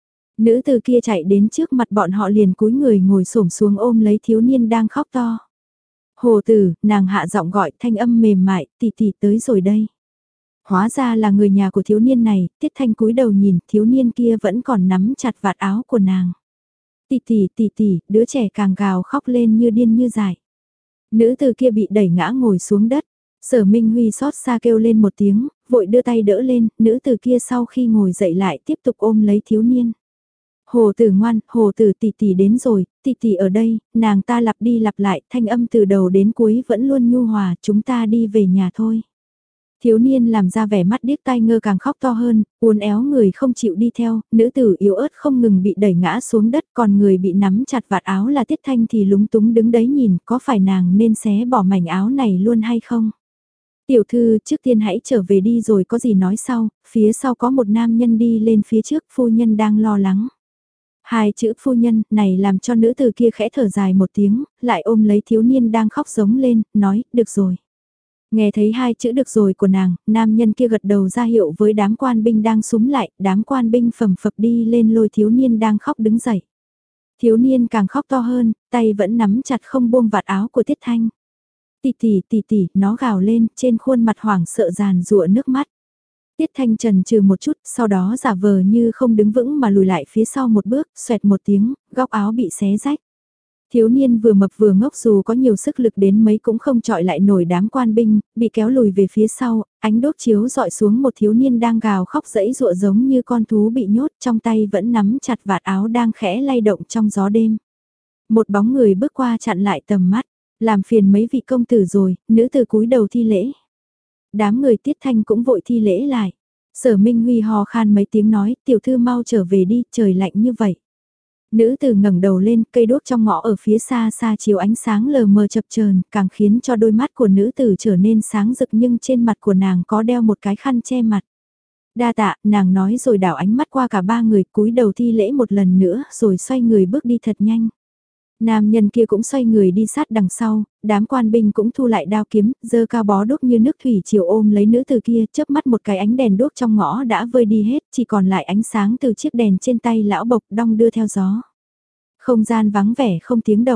S1: Nữ tử kia chạy đến trước mặt bọn họ liền cúi người ngồi xổm xuống ôm lấy thiếu niên đang khóc to. Hồ tử, nàng hạ giọng gọi, thanh âm mềm mại, tỷ tỷ tới rồi đây. Hóa ra là người nhà của thiếu niên này, Tiết Thanh cúi đầu nhìn, thiếu niên kia vẫn còn nắm chặt vạt áo của nàng. Tỷ tỷ, tỷ tỷ, đứa trẻ càng gào khóc lên như điên như dại. Nữ tử kia bị đẩy ngã ngồi xuống đất. Sở Minh Huy xót xa kêu lên một tiếng, vội đưa tay đỡ lên, nữ tử kia sau khi ngồi dậy lại tiếp tục ôm lấy thiếu niên. Hồ tử ngoan, hồ tử tỷ tỷ đến rồi, tỷ tỷ ở đây, nàng ta lặp đi lặp lại, thanh âm từ đầu đến cuối vẫn luôn nhu hòa, chúng ta đi về nhà thôi. Thiếu niên làm ra vẻ mắt điếc tai ngơ càng khóc to hơn, uốn éo người không chịu đi theo, nữ tử yếu ớt không ngừng bị đẩy ngã xuống đất, còn người bị nắm chặt vạt áo là Tiết Thanh thì lúng túng đứng đấy nhìn, có phải nàng nên xé bỏ mảnh áo này luôn hay không? Tiểu thư, trước tiên hãy trở về đi rồi có gì nói sau, phía sau có một nam nhân đi lên phía trước, phu nhân đang lo lắng. Hai chữ phu nhân này làm cho nữ tử kia khẽ thở dài một tiếng, lại ôm lấy thiếu niên đang khóc giống lên, nói, được rồi. Nghe thấy hai chữ được rồi của nàng, nam nhân kia gật đầu ra hiệu với đám quan binh đang súm lại, đám quan binh phầm phập đi lên lôi thiếu niên đang khóc đứng dậy. Thiếu niên càng khóc to hơn, tay vẫn nắm chặt không buông vạt áo của Tiết Thanh. Tỷ tỷ tỷ tỷ, nó gào lên, trên khuôn mặt hoảng sợ giàn giụa nước mắt. Tiết Thanh trần trừ một chút, sau đó giả vờ như không đứng vững mà lùi lại phía sau một bước, xoẹt một tiếng, góc áo bị xé rách. Thiếu niên vừa mập vừa ngốc dù có nhiều sức lực đến mấy cũng không chọi lại nổi đám quan binh, bị kéo lùi về phía sau, ánh đốt chiếu dọi xuống một thiếu niên đang gào khóc dẫy dụa giống như con thú bị nhốt, trong tay vẫn nắm chặt vạt áo đang khẽ lay động trong gió đêm. Một bóng người bước qua chặn lại tầm mắt, làm phiền mấy vị công tử rồi, nữ tử cúi đầu thi lễ. Đám người Tiết Thanh cũng vội thi lễ lại. Sở Minh Huy hò khan mấy tiếng nói, tiểu thư mau trở về đi, trời lạnh như vậy. Nữ tử ngẩng đầu lên, cây đuốc trong ngõ ở phía xa xa chiếu ánh sáng lờ mờ chập chờn, càng khiến cho đôi mắt của nữ tử trở nên sáng rực, nhưng trên mặt của nàng có đeo một cái khăn che mặt. Đa tạ, nàng nói rồi đảo ánh mắt qua cả ba người, cúi đầu thi lễ một lần nữa, rồi xoay người bước đi thật nhanh. Nam nhân kia cũng xoay người đi sát đằng sau, đám quan binh cũng thu lại đao kiếm, giơ cao bó đuốc như nước thủy triều ôm lấy nữ tử kia, chớp mắt một cái ánh đèn đuốc trong ngõ đã vơi đi hết, chỉ còn lại ánh sáng từ chiếc đèn trên tay lão bộc đong đưa theo gió. Không gian vắng vẻ không tiếng động.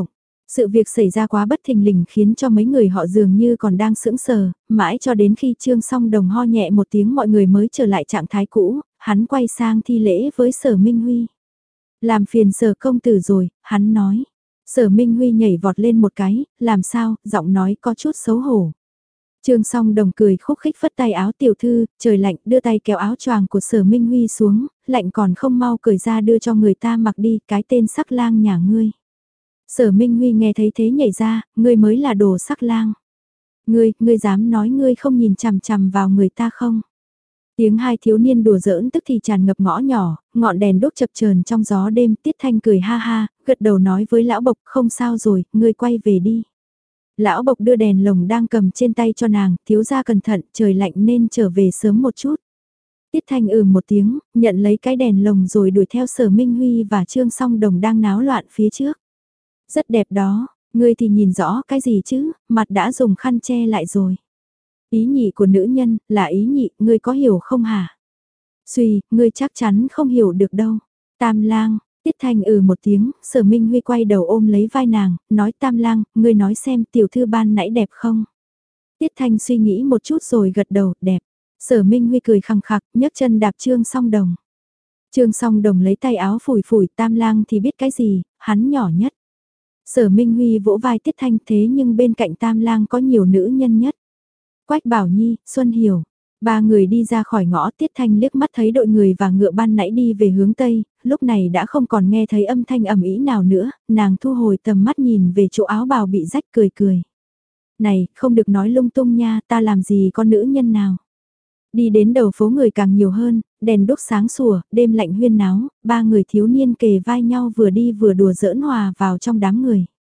S1: Sự việc xảy ra quá bất thình lình khiến cho mấy người họ dường như còn đang sững sờ, mãi cho đến khi Trương Song Đồng ho nhẹ một tiếng mọi người mới trở lại trạng thái cũ, hắn quay sang thi lễ với Sở Minh Huy. Làm phiền Sở công tử rồi, hắn nói. Sở Minh Huy nhảy vọt lên một cái, làm sao, giọng nói có chút xấu hổ. Trương Song Đồng cười khúc khích phất tay áo tiểu thư, trời lạnh đưa tay kéo áo choàng của Sở Minh Huy xuống, lạnh còn không mau cởi ra đưa cho người ta mặc đi, cái tên sắc lang nhà ngươi. Sở Minh Huy nghe thấy thế nhảy ra, ngươi mới là đồ sắc lang. Ngươi, ngươi dám nói ngươi không nhìn chằm chằm vào người ta không? Tiếng hai thiếu niên đùa giỡn tức thì tràn ngập ngõ nhỏ, ngọn đèn đốt chập chờn trong gió đêm, Tiết Thanh cười ha ha, gật đầu nói với lão Bộc không sao rồi, ngươi quay về đi. Lão Bộc đưa đèn lồng đang cầm trên tay cho nàng, thiếu gia cẩn thận, trời lạnh nên trở về sớm một chút. Tiết Thanh ừ một tiếng, nhận lấy cái đèn lồng rồi đuổi theo Sở Minh Huy và Trương Song Đồng đang náo loạn phía trước. Rất đẹp đó, ngươi thì nhìn rõ cái gì chứ, mặt đã dùng khăn che lại rồi. Ý nhị của nữ nhân, là ý nhị, ngươi có hiểu không hả? Suy, ngươi chắc chắn không hiểu được đâu. Tam lang, Tiết Thanh ừ một tiếng, Sở Minh Huy quay đầu ôm lấy vai nàng, nói Tam lang, ngươi nói xem tiểu thư ban nãy đẹp không? Tiết Thanh suy nghĩ một chút rồi gật đầu, đẹp. Sở Minh Huy cười khằng khặc, nhấc chân đạp Trương Song Đồng. Trương Song Đồng lấy tay áo phủi phủi, Tam lang thì biết cái gì, hắn nhỏ nhất. Sở Minh Huy vỗ vai Tiết Thanh thế nhưng bên cạnh Tam lang có nhiều nữ nhân nhất. Quách Bảo Nhi, Xuân Hiểu. Ba người đi ra khỏi ngõ, Tiết Thanh liếc mắt thấy đội người và ngựa ban nãy đi về hướng Tây, lúc này đã không còn nghe thấy âm thanh ầm ĩ nào nữa, nàng thu hồi tầm mắt nhìn về chỗ áo bào bị rách cười cười. Này, không được nói lung tung nha, ta làm gì con nữ nhân nào. Đi đến đầu phố người càng nhiều hơn, đèn đốt sáng sủa, đêm lạnh huyên náo, ba người thiếu niên kề vai nhau vừa đi vừa đùa giỡn hòa vào trong đám người.